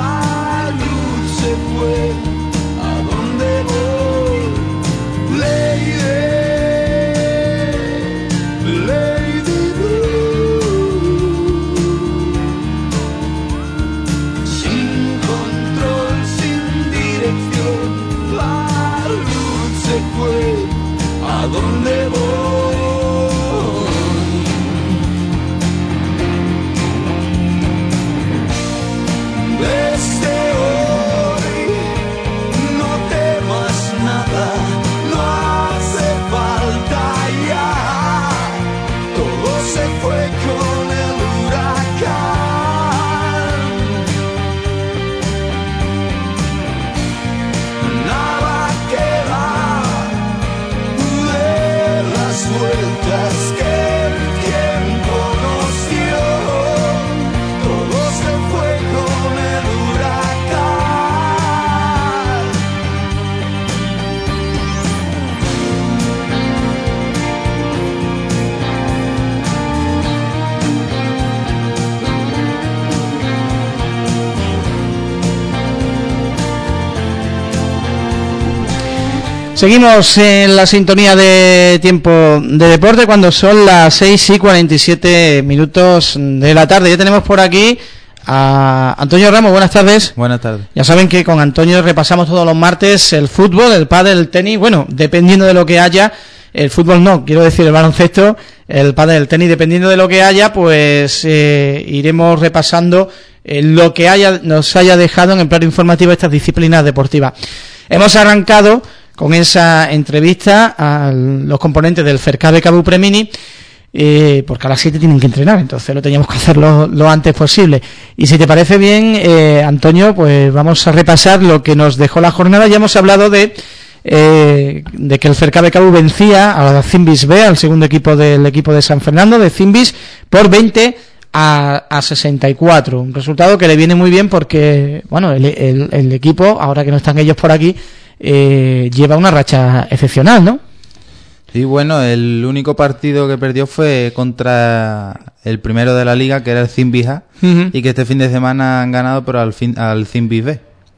[SPEAKER 7] ¿A dónde voy? Lady Blue, sin control, sin dirección, la luz se fue. ¿A dónde voy? Desde
[SPEAKER 2] Seguimos en la sintonía de Tiempo de Deporte cuando son las 6:47 de la tarde. Ya tenemos por aquí a Antonio Ramos. Buenas tardes.
[SPEAKER 11] Buenas tardes.
[SPEAKER 2] Ya saben que con Antonio repasamos todos los martes el fútbol, el pádel, el tenis, bueno, dependiendo de lo que haya. El fútbol no, quiero decir el baloncesto, el pádel, el tenis, dependiendo de lo que haya, pues iremos repasando lo que nos haya dejado en el plano informativo estas disciplinas deportivas. Hemos arrancado con esa entrevista a los componentes del Fercabe Cabú Premini, porque a las 7 tienen que entrenar, entonces lo teníamos que hacer lo antes posible. Y si te parece bien, Antonio, pues vamos a repasar lo que nos dejó la jornada. Ya hemos hablado de que el Fercabe Cabú vencía a la Zimbis B, al segundo equipo del equipo de San Fernando, de Zimbis, por 20 a 64. Un resultado que le viene muy bien porque, bueno, el equipo, ahora que no están ellos por aquí, lleva una racha excepcional, ¿no?
[SPEAKER 11] Sí, bueno, el único partido que perdió fue contra el primero de la liga, que era el Zimbis A, y que este fin de semana han ganado, pero al Zimbis B.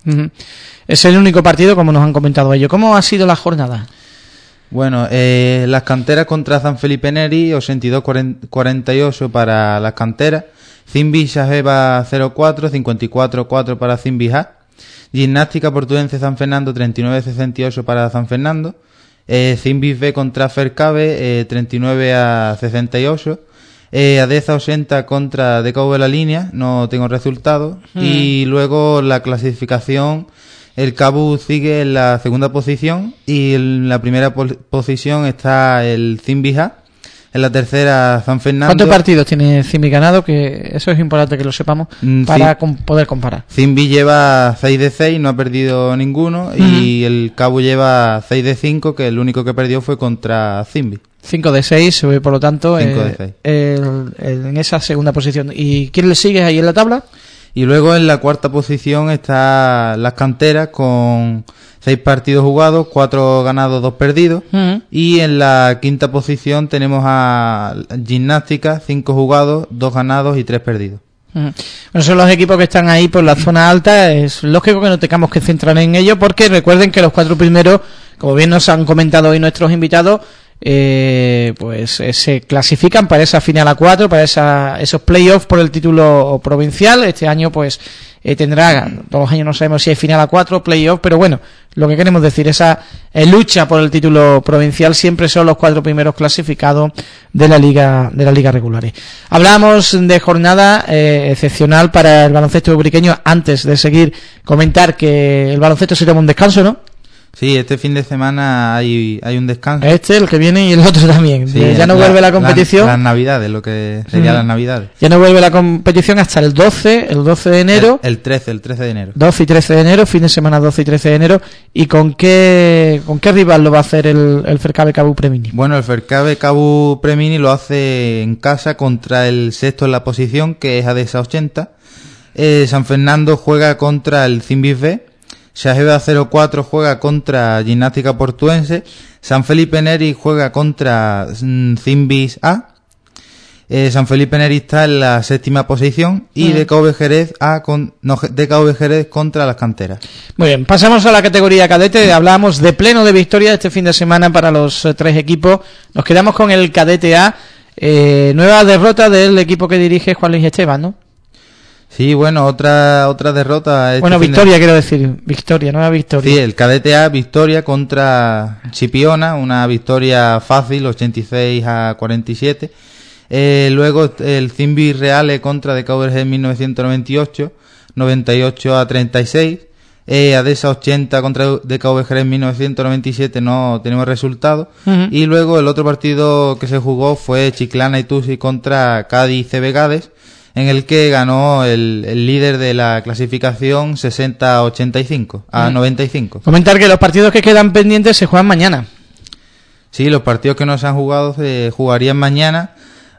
[SPEAKER 2] Es el único partido, como nos han comentado ellos. ¿Cómo ha sido la jornada?
[SPEAKER 11] Bueno, las canteras contra San Felipe Neri, 82-48 para las canteras. Zimbi Shajeva 0-4, 54-4 para Zimbi Ja. Gimnástica Portuense San Fernando 39-68 para San Fernando. Zimbi B contra Fercabe 39-68. Adeza 80 contra DKV de la Línea, no tengo resultado. Y luego la clasificación, el Cabu sigue en la segunda posición y en la primera posición está el Zimbi Ja. En la tercera, San Fernando.
[SPEAKER 2] ¿Cuántos partidos tiene Zimbi ganado? Que eso es importante que lo sepamos para poder comparar.
[SPEAKER 11] Zimbi lleva 6 de 6, no ha perdido ninguno. Y el Cabu lleva 6 de 5, que el único que perdió fue contra Zimbi.
[SPEAKER 2] 5 de 6, por lo tanto,
[SPEAKER 11] 5 de 6.
[SPEAKER 2] En esa segunda posición. ¿Y quién le sigue ahí en la tabla?
[SPEAKER 11] Y luego en la cuarta posición está las canteras con 6 partidos jugados, 4 ganados, 2 perdidos. Y en la quinta posición tenemos a Gimnástica, 5 jugados, 2 ganados y 3 perdidos.
[SPEAKER 2] Bueno, son los equipos que están ahí por la zona alta. Es lógico que no tengamos que centrar en ello, porque recuerden que los 4 primeros, como bien nos han comentado hoy nuestros invitados, se clasifican para esa final a 4, para esos playoffs por el título provincial. Este año tendrá, todos los años no sabemos si hay final a 4, playoff, pero bueno, lo que queremos decir, esa lucha por el título provincial siempre son los 4 primeros clasificados de la liga regulares. Hablamos de jornada excepcional para el baloncesto ubriqueño. Antes de seguir, comentar que el baloncesto se toma un descanso, ¿no?
[SPEAKER 11] Sí, este fin de semana hay un descanso.
[SPEAKER 2] El que viene y el otro también.
[SPEAKER 11] Sí,
[SPEAKER 2] ya no vuelve la competición.
[SPEAKER 11] Las navidades, lo que sería las navidades.
[SPEAKER 2] Ya no vuelve la competición hasta el 12 de enero.
[SPEAKER 11] El 13 de enero.
[SPEAKER 2] 12 y 13 de enero, fin de semana 12 y 13 de enero. ¿Y con qué rival lo va a hacer el Fercabe Cabu Premini?
[SPEAKER 11] Bueno, el Fercabe Cabu Premini lo hace en casa contra el sexto en la posición, que es Adesa 80. San Fernando juega contra el Zimbis B. Shajeva 04 juega contra Gimnástica Portuense. San Felipe Neri juega contra Zimbis A. San Felipe Neri está en la séptima posición. Y DKV Jerez DKV Jerez contra las canteras.
[SPEAKER 2] Muy bien, pasamos a la categoría cadete. Hablamos de pleno de victoria este fin de semana para los 3 equipos. Nos quedamos con el cadete A. Nueva derrota del equipo que dirige Juan Luis Esteban, ¿no?
[SPEAKER 11] Sí, bueno, otra derrota.
[SPEAKER 2] Victoria, quiero decir. Nueva victoria.
[SPEAKER 11] Sí, el cadete A, victoria contra Chipiona, una victoria fácil, 86-47. Luego el Zimbi Reale contra DKV en 1998, 98-36. Adesa 80 contra DKV en 1997, no tenemos resultado. Y luego el otro partido que se jugó fue Chiclana y Tusi contra Cádiz CB Gades, en el que ganó el líder de la clasificación 60-85 a 95.
[SPEAKER 2] Comentar que los partidos que quedan pendientes se juegan mañana.
[SPEAKER 11] Sí, los partidos que no se han jugado se jugarían mañana.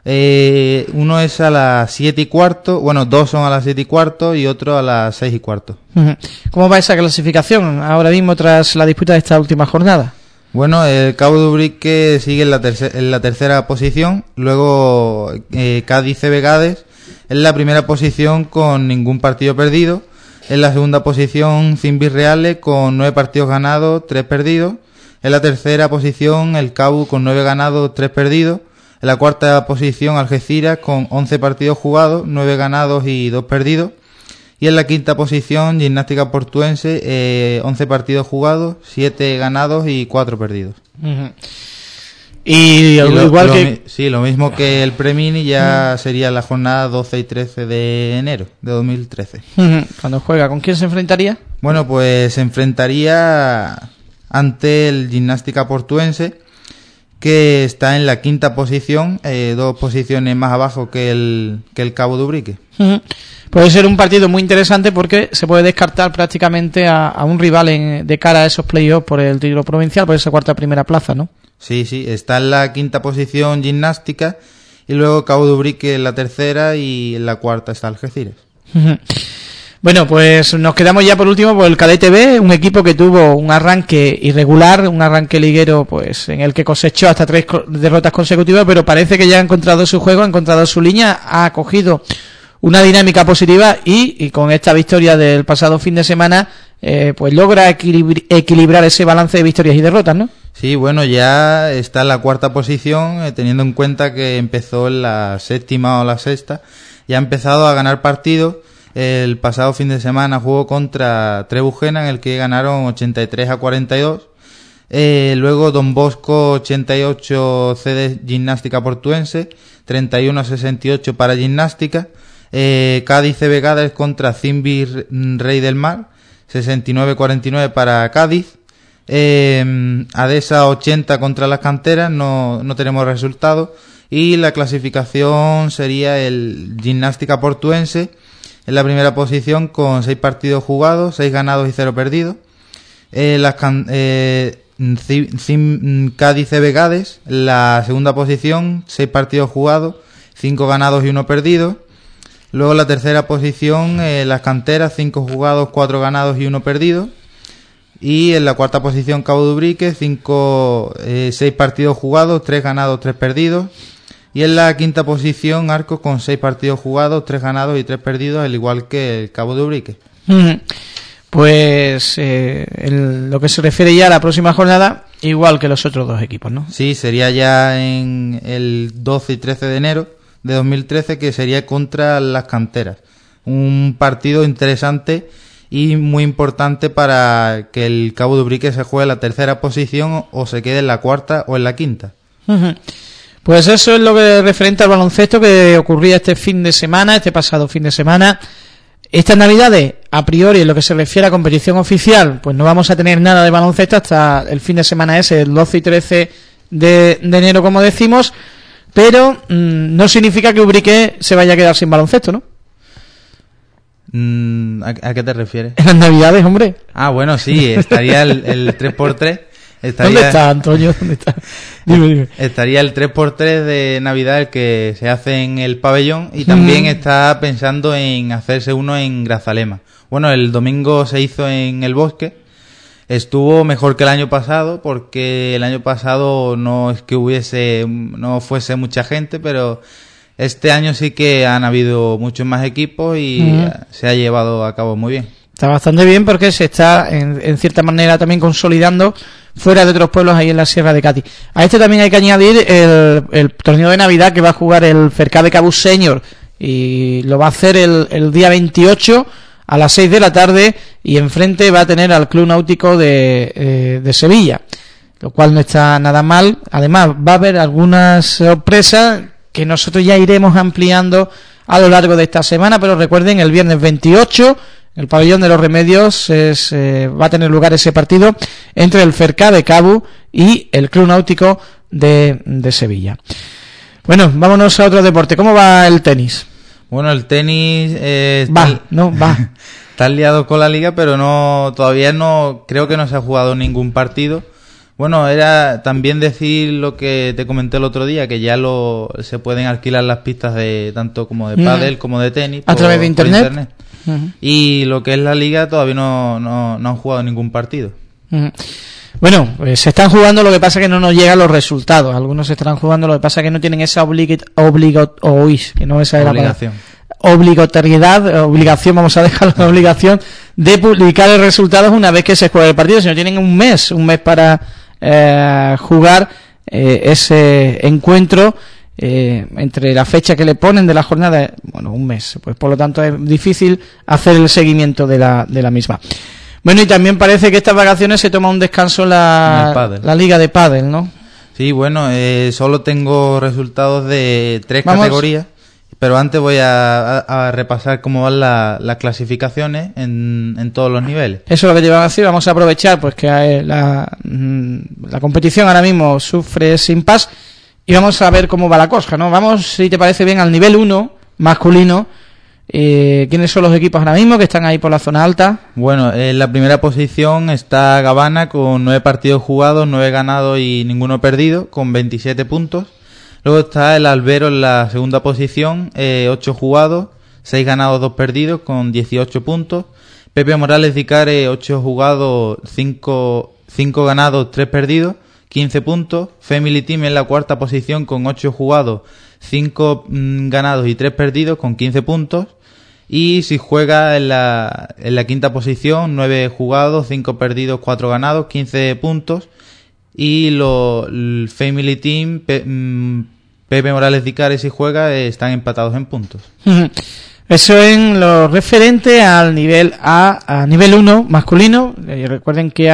[SPEAKER 11] Uno es a las 7:15, bueno, 2 son a las 7:15 y otro a las 6:15.
[SPEAKER 2] ¿Cómo va esa clasificación ahora mismo tras la disputa de esta última jornada?
[SPEAKER 11] Bueno, el Cabo de Ubrique sigue en la tercera posición, luego Cádiz CB Gades en la primera posición con ningún partido perdido. En la segunda posición Zimbis Reale con 9 partidos ganados, 3 perdidos. En la tercera posición el Cabu con 9 ganados, 3 perdidos. En la cuarta posición Algeciras con 11 partidos jugados, 9 ganados y 2 perdidos. Y en la quinta posición Gimnástica Portuense, 11 partidos jugados, 7 ganados y 4 perdidos. Lo mismo que el Premini, ya sería la jornada 12 y 13 de enero de 2013.
[SPEAKER 2] Cuando juega, ¿con quién se enfrentaría?
[SPEAKER 11] Bueno, pues se enfrentaría ante el Gimnástica Portuense, que está en la quinta posición, 2 posiciones más abajo que el Cabo de Ubrique.
[SPEAKER 2] Puede ser un partido muy interesante porque se puede descartar prácticamente a un rival de cara a esos playoffs por el título provincial, por esa cuarta primera plaza, ¿no?
[SPEAKER 11] Sí, está en la quinta posición Gimnástica y luego Cabo de Ubrique en la tercera y en la cuarta está Algeciras.
[SPEAKER 2] Bueno, pues nos quedamos ya por último por el Cadete B, un equipo que tuvo un arranque irregular, un arranque liguero, pues en el que cosechó hasta 3 derrotas consecutivas, pero parece que ya ha encontrado su juego, ha encontrado su línea, ha cogido una dinámica positiva y con esta victoria del pasado fin de semana pues logra equilibrar ese balance de victorias y derrotas, ¿no?
[SPEAKER 11] Sí, bueno, ya está en la cuarta posición, teniendo en cuenta que empezó en la séptima o la sexta. Ya ha empezado a ganar partidos. El pasado fin de semana jugó contra Trebujena, en el que ganaron 83-42. Luego Don Bosco 88 CD Gimnástica Portuense, 31-68 para Gimnástica. Cádiz CB Gades contra Zimbi Rey del Mar, 69-49 para Cádiz. Adesa 80 contra las Canteras, no tenemos resultados. Y la clasificación sería el Gimnástica Portuense en la primera posición con 6 partidos jugados, 6 ganados y 0 perdidos. Cádiz CB Gades, la segunda posición, 6 partidos jugados, 5 ganados y 1 perdido. Luego la tercera posición, las Canteras, 5 jugados, 4 ganados y 1 perdido. Y en la cuarta posición, Cabo de Ubrique, 6 partidos jugados, 3 ganados, 3 perdidos. Y en la quinta posición, Arcos, con 6 partidos jugados, 3 ganados y 3 perdidos, al igual que el Cabo de Ubrique.
[SPEAKER 2] Pues en lo que se refiere ya a la próxima jornada, igual que los otros dos equipos, ¿no?
[SPEAKER 11] Sí, sería ya en el 12 y 13 de enero de 2013, que sería contra las Canteras. Un partido interesante y muy importante para que el Cabo de Ubrique se juegue en la tercera posición o se quede en la cuarta o en la quinta.
[SPEAKER 2] Pues eso es lo que referente al baloncesto que ocurría este pasado fin de semana. Estas navidades, a priori, en lo que se refiere a competición oficial, pues no vamos a tener nada de baloncesto hasta el fin de semana ese, el 12 y 13 de enero, como decimos, pero no significa que Ubrique se vaya a quedar sin baloncesto, ¿no?
[SPEAKER 11] ¿A qué te refieres?
[SPEAKER 2] En las navidades, hombre.
[SPEAKER 11] Ah, bueno, sí, estaría el 3x3.
[SPEAKER 2] ¿Dónde está, Antonio? ¿Dónde está? Dime.
[SPEAKER 11] Estaría el 3x3 de Navidad, el que se hace en el pabellón, y también está pensando en hacerse uno en Grazalema. Bueno, el domingo se hizo en el Bosque. Estuvo mejor que el año pasado, porque el año pasado no es que no fuese mucha gente, pero este año sí que han habido muchos más equipos y se ha llevado a cabo muy bien.
[SPEAKER 2] Está bastante bien porque se está en cierta manera también consolidando fuera de otros pueblos ahí en la Sierra de Cádiz. A este también hay que añadir el torneo de Navidad que va a jugar el Fercade Cabú Senior, y lo va a hacer el día 28 a las 6 de la tarde, y enfrente va a tener al Club Náutico de Sevilla, lo cual no está nada mal. Además va a haber algunas sorpresas que nosotros ya iremos ampliando a lo largo de esta semana, pero recuerden, el viernes 28 el pabellón de los Remedios va a tener lugar ese partido entre el Fercade Cabú y el Club Náutico de Sevilla. Bueno, vámonos a otro deporte. ¿Cómo va el tenis?
[SPEAKER 11] Bueno, el tenis
[SPEAKER 2] va.
[SPEAKER 11] Está liado con la liga, pero todavía no creo que no se ha jugado ningún partido. Bueno, era también decir lo que te comenté el otro día, que ya se pueden alquilar las pistas de tanto como de pádel como de tenis
[SPEAKER 2] a través de internet.
[SPEAKER 11] Y lo que es la liga todavía no han jugado ningún partido.
[SPEAKER 2] Bueno, pues se están jugando, lo que pasa es que no nos llegan los resultados. Algunos se estarán jugando, lo que pasa es que no tienen esa obligación, vamos a dejar la obligación de publicar el resultado una vez que se juegue el partido, sino tienen un mes para jugar ese encuentro entre la fecha que le ponen de la jornada, bueno, un mes, pues por lo tanto es difícil hacer el seguimiento de la misma. Bueno, y también parece que estas vacaciones se toma un descanso la liga de pádel, ¿no?
[SPEAKER 11] Sí, bueno, solo tengo resultados de 3 categorías, pero antes voy a repasar cómo van las clasificaciones en todos los niveles.
[SPEAKER 2] Eso es lo que te iba a decir. Vamos a aprovechar pues que la competición ahora mismo sufre ese impasse y vamos a ver cómo va la cosa, ¿no? Vamos, si te parece bien, al nivel 1 masculino. ¿Quiénes son los equipos ahora mismo que están ahí por la zona alta?
[SPEAKER 11] Bueno, en la primera posición está Gavana con 9 partidos jugados, 9 ganados y ninguno perdido, con 27 puntos. Luego está el Albero en la segunda posición, 8 jugados, 6 ganados, 2 perdidos, con 18 puntos. Pepe Morales Dicare, 8 jugados, 5 ganados, 3 perdidos, 15 puntos. Family Team en la cuarta posición con 8 jugados, 5 ganados y 3 perdidos, con 15 puntos. Y si juega en la quinta posición, 9 jugados, 5 perdidos, 4 ganados, 15 puntos. Y el Family Team, Pepe Morales Dicare, si juega, están empatados en puntos.
[SPEAKER 2] Eso en lo referente al nivel A nivel 1 masculino. Recuerden que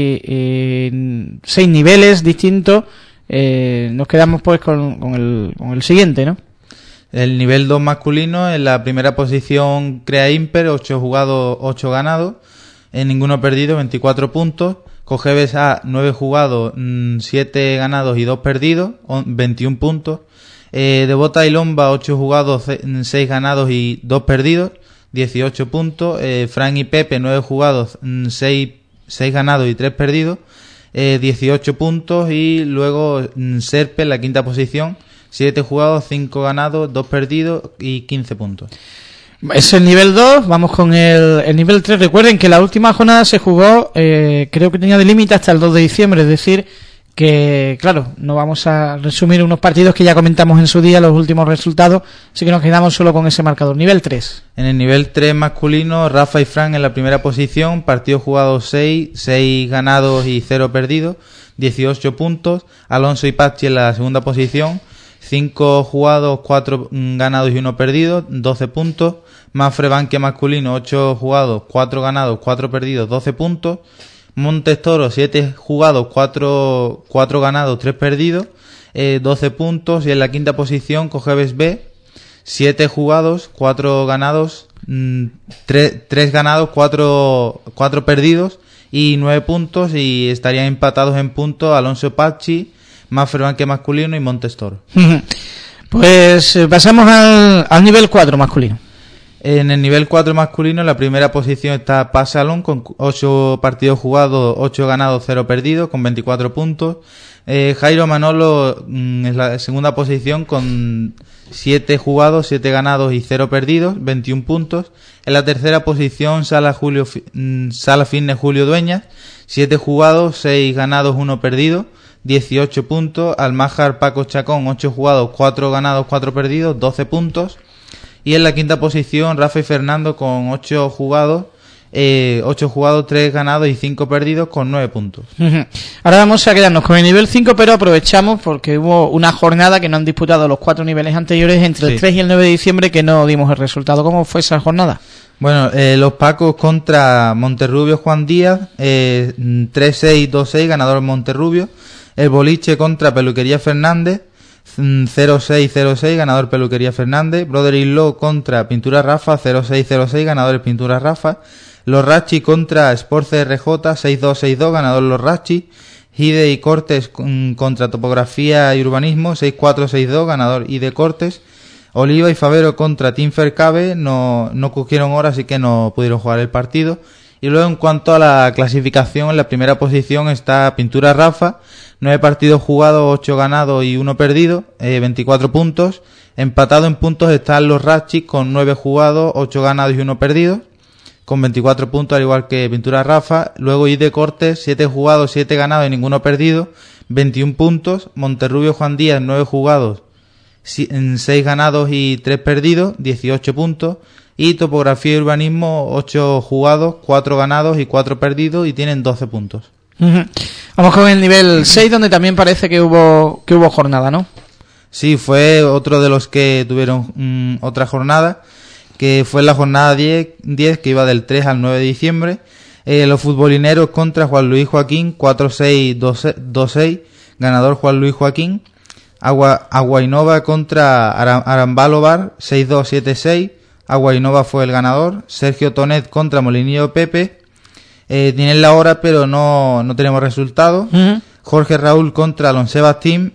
[SPEAKER 2] hay 6 niveles distintos. Nos quedamos pues con el siguiente, ¿no?
[SPEAKER 11] El nivel 2 masculino, en la primera posición Crea Imper, 8 jugados, 8 ganados, ninguno perdido, 24 puntos. Cogebes A, 9 jugados, 7 ganados y 2 perdidos, 21 puntos. Devota y Lomba, 8 jugados, 6 ganados y 2 perdidos, 18 puntos. Fran y Pepe, 9 jugados, 6 ganados y 3 perdidos, 18 puntos. Y luego Serpe, en la quinta posición, 7 jugados, 5 ganados, 2 perdidos y 15 puntos.
[SPEAKER 2] Es el nivel 2, vamos con el nivel 3. Recuerden que la última jornada se jugó, creo que tenía de límite hasta el 2 de diciembre, es decir, que claro, no vamos a resumir unos partidos que ya comentamos en su día, los últimos resultados, así que nos quedamos solo con ese marcador. Nivel 3.
[SPEAKER 11] En el nivel 3 masculino, Rafa y Fran en la primera posición, partidos jugados 6 ganados y 0 perdidos, 18 puntos. Alonso y Pachi en la segunda posición, 5 jugados, 4 ganados y 1 perdido, 12 puntos. Mafre Bankia masculino, 8 jugados, 4 ganados, 4 perdidos, 12 puntos. Montes Toro, 7 jugados, 4 ganados, 3 perdidos, 12 puntos. Y en la quinta posición, Cogebes B, 7 jugados, 4 ganados, 3 ganados, 4 perdidos y 9 puntos. Y estarían empatados en puntos Alonso Pachi, Mafre Bankia masculino y Montes Toro.
[SPEAKER 2] Pues pasamos al nivel 4 masculino.
[SPEAKER 11] En el nivel 4 masculino, en la primera posición está Paz Salón con 8 partidos jugados, 8 ganados, 0 perdidos, con 24 puntos. Jairo Manolo en la segunda posición con 7 jugados, 7 ganados y 0 perdidos, 21 puntos. En la tercera posición, Sala Fitness Julio Dueñas, 7 jugados, 6 ganados, 1 perdido, 18 puntos. Almájar Paco Chacón, 8 jugados, 4 ganados, 4 perdidos, 12 puntos. Y en la quinta posición, Rafa y Fernando con 8 jugados, 3 ganados y 5 perdidos, con 9 puntos.
[SPEAKER 2] Ahora vamos a quedarnos con el nivel 5, pero aprovechamos porque hubo una jornada que no han disputado los 4 niveles anteriores entre el 3 y el 9 de diciembre que no dimos el resultado. ¿Cómo fue esa jornada?
[SPEAKER 11] Bueno, los Pacos contra Monterrubio Juan Díaz, 3-6, 2-6, ganador Monterrubio. El Boliche contra Peluquería Fernández, 0-6-0-6, ganador Peluquería Fernández. Brother-in-Law contra Pintura Rafa, 0-6-0-6, ganador Pintura Rafa. Los Rachi contra Sport CRJ, 6-2-6-2, ganador Los Rachi. Hide y Cortes contra Topografía y Urbanismo, 6-4-6-2, ganador Hide Cortes. Oliva y Favero contra Team Fercabe, no cogieron hora, así que no pudieron jugar el partido. Y luego, en cuanto a la clasificación, en la primera posición está Pintura Rafa, 9 partidos jugados, 8 ganados y 1 perdido, 24 puntos. Empatado en puntos están Los Rachis con 9 jugados, 8 ganados y 1 perdido, con 24 puntos, al igual que Pintura Rafa. Luego Ide Cortes, 7 jugados, 7 ganados y ninguno perdido, 21 puntos. Monterrubio Juan Díaz, 9 jugados, 6 ganados y 3 perdidos, 18 puntos. Y Topografía y Urbanismo, 8 jugados, 4 ganados y 4 perdidos, y tienen 12 puntos.
[SPEAKER 2] Vamos con el nivel 6, donde también parece que hubo jornada, ¿no?
[SPEAKER 11] Sí, fue otro de los que tuvieron otra jornada, que fue la jornada 10, que iba del 3 al 9 de diciembre. Los futbolineros contra Juan Luis Joaquín, 4-6, 2-6, ganador Juan Luis Joaquín. Aguainova contra Arambalo Bar, 6-2, 7-6. Aguainova fue el ganador. Sergio Tonet contra Molinillo Pepe. Tienen la hora, pero no tenemos resultado. Jorge Raúl contra Lonsebas Team,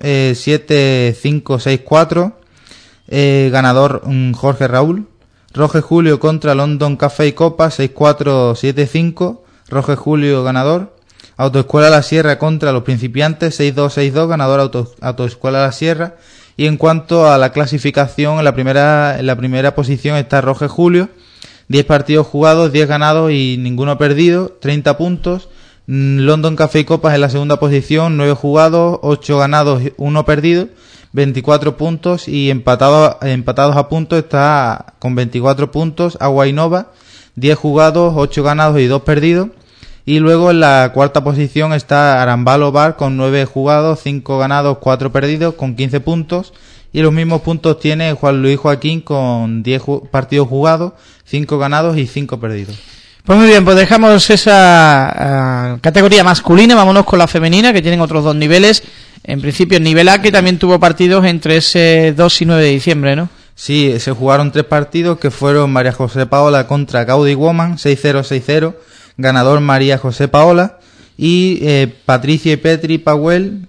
[SPEAKER 11] 7-5-6-4. Ganador Jorge Raúl. Roge Julio contra London Café y Copa, 6-4, 7-5. Roge Julio ganador. Autoescuela La Sierra contra Los Principiantes, 6-2, 6-2. Ganador Autoescuela La Sierra. Y en cuanto a la clasificación, en la primera posición está Roge Julio, 10 partidos jugados, 10 ganados y ninguno perdido, 30 puntos. London Café y Copas en la segunda posición, 9 jugados, 8 ganados, 1 perdido, 24 puntos, y empatados a puntos está con 24 puntos Agua Innova, 10 jugados, 8 ganados y 2 perdidos. Y luego en la cuarta posición está Arambalo Bar con 9 jugados, 5 ganados, 4 perdidos, con 15 puntos. Y los mismos puntos tiene Juan Luis Joaquín con 10 partidos jugados, 5 ganados y 5 perdidos.
[SPEAKER 2] Pues muy bien, pues dejamos esa categoría masculina, vámonos con la femenina, que tienen otros 2 niveles. En principio el nivel A, que también tuvo partidos entre ese 2 y 9 de diciembre, ¿no?
[SPEAKER 11] Sí, se jugaron 3 partidos que fueron María José Paola contra Gaudi Woman, 6-0, 6-0, ganador María José Paola, y Patricia y Petri Pauel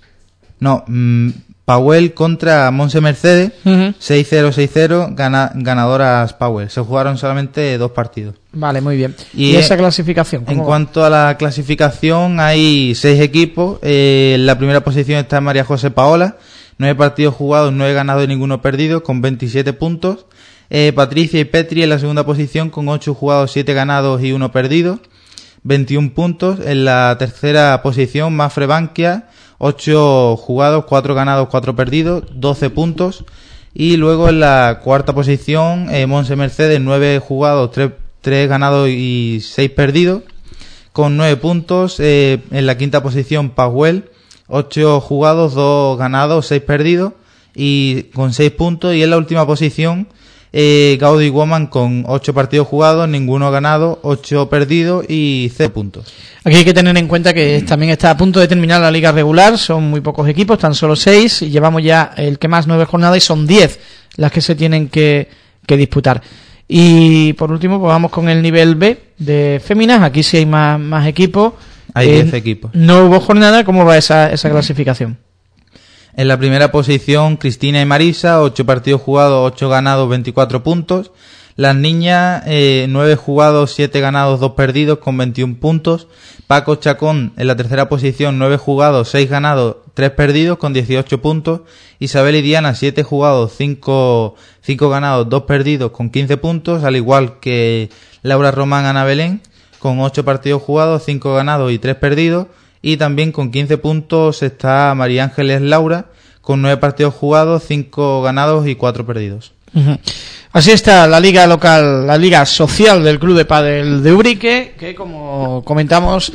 [SPEAKER 11] contra Monse Mercedes, 6-0, 6-0, ganadoras Pauel. Se jugaron solamente 2 partidos.
[SPEAKER 2] Vale, muy bien. ¿Y esa clasificación?
[SPEAKER 11] En cuanto a la clasificación, hay 6 equipos. En la primera posición está María José Paola, 9 partidos jugados, 9 ganados y ninguno perdido, con 27 puntos. Patricia y Petri en la segunda posición con 8 jugados, 7 ganados y 1 perdido, 21 puntos. En la tercera posición Mafre Bankia, 8 jugados, 4 ganados, 4 perdidos, 12 puntos. Y luego en la cuarta posición Monse Mercedes, 9 jugados, 3 ganados y 6 perdidos, con 9 puntos. En la quinta posición Pauel, 8 jugados, 2 ganados, 6 perdidos y con 6 puntos. Y en la última posición Gaudi Woman con 8 partidos jugados, ninguno ganado, 8 perdidos y 0 puntos.
[SPEAKER 2] Aquí hay que tener en cuenta que también está a punto de terminar la liga regular, son muy pocos equipos, tan solo 6, y llevamos ya el que más 9 jornadas y son 10 las que se tienen que disputar. Y por último, pues vamos con el nivel B de féminas, aquí sí hay más equipos.
[SPEAKER 11] Hay 10 equipos.
[SPEAKER 2] No hubo jornada, ¿cómo va esa clasificación?
[SPEAKER 11] En la primera posición, Cristina y Marisa, 8 partidos jugados, 8 ganados, 24 puntos. Las niñas, 9 jugados, 7 ganados, 2 perdidos, con 21 puntos. Paco Chacón, en la tercera posición, 9 jugados, 6 ganados, 3 perdidos, con 18 puntos. Isabel y Diana, 7 jugados, 5 ganados, 2 perdidos, con 15 puntos. Al igual que Laura Román, Ana Belén, con 8 partidos jugados, 5 ganados y 3 perdidos. Y también con 15 puntos está María Ángeles Laura, con 9 partidos jugados, 5 ganados y 4 perdidos.
[SPEAKER 2] Uh-huh. Así está la liga local, la liga social del Club de Pádel de Ubrique, que como comentamos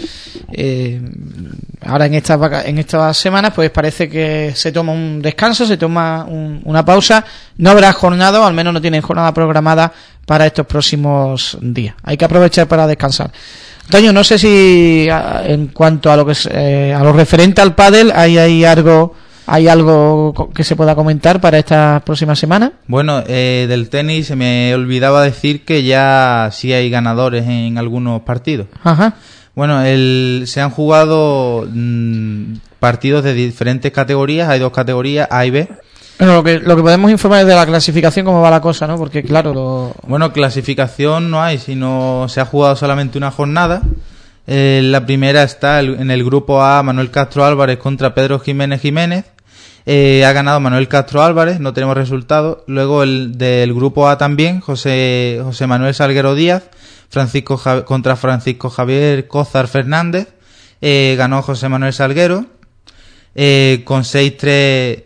[SPEAKER 2] ahora en estas semanas, pues parece que se toma un descanso, se toma una pausa. No habrá jornada, o al menos no tienen jornada programada para estos próximos días. Hay que aprovechar para descansar. Antonio, no sé si en cuanto a lo que es, a lo referente al pádel hay algo que se pueda comentar para esta próxima semana. Bueno,
[SPEAKER 11] del tenis se me olvidaba decir que ya sí hay ganadores en algunos partidos.
[SPEAKER 2] Ajá.
[SPEAKER 11] Bueno, se han jugado partidos de diferentes categorías, hay 2 categorías, A y B.
[SPEAKER 2] Bueno, lo que podemos informar es de la clasificación, cómo va la cosa, ¿no? Porque claro,
[SPEAKER 11] Bueno, clasificación no hay, sino se ha jugado solamente una jornada. La primera está en el grupo A, Manuel Castro Álvarez contra Pedro Jiménez Jiménez. Ha ganado Manuel Castro Álvarez, no tenemos resultados. Luego del grupo A también, José Manuel Salguero Díaz contra Francisco Javier Cózar Fernández. Ganó José Manuel Salguero con 6-3,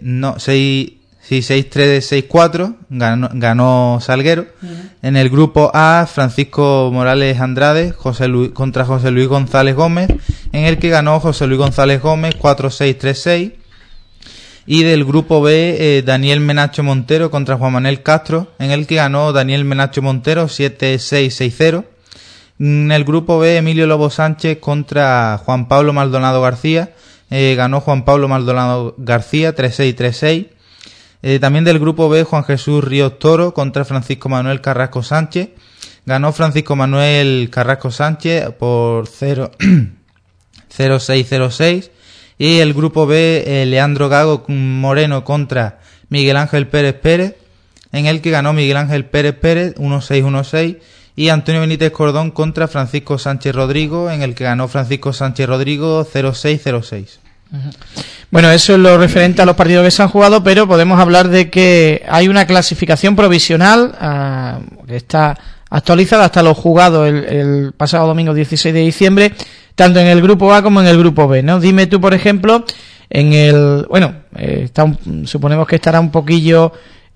[SPEAKER 11] 6-4, ganó Salguero. Uh-huh. En el grupo A, Francisco Morales Andrade contra José Luis González Gómez, en el que ganó José Luis González Gómez 4-6, 3-6. Y del grupo B, Daniel Menacho Montero contra Juan Manuel Castro, en el que ganó Daniel Menacho Montero 7-6, 6-0. En el grupo B, Emilio Lobo Sánchez contra Juan Pablo Maldonado García, ganó Juan Pablo Maldonado García 3-6, 3-6. También del grupo B, Juan Jesús Ríos Toro contra Francisco Manuel Carrasco Sánchez, ganó Francisco Manuel Carrasco Sánchez por 0-6, 0-6. Y el grupo B, Leandro Gago Moreno contra Miguel Ángel Pérez Pérez, en el que ganó Miguel Ángel Pérez Pérez 1-6, 1-6. Y Antonio Benítez Cordón contra Francisco Sánchez Rodrigo, en el que ganó Francisco Sánchez Rodrigo 0-6, 0-6.
[SPEAKER 2] Uh-huh. Bueno, eso es lo referente a los partidos que se han jugado, pero podemos hablar de que hay una clasificación provisional que está actualizada hasta lo jugado el pasado domingo 16 de diciembre, tanto en el grupo A como en el grupo B, ¿no? Dime tú, por ejemplo, en el... Bueno, suponemos que estará un poquillo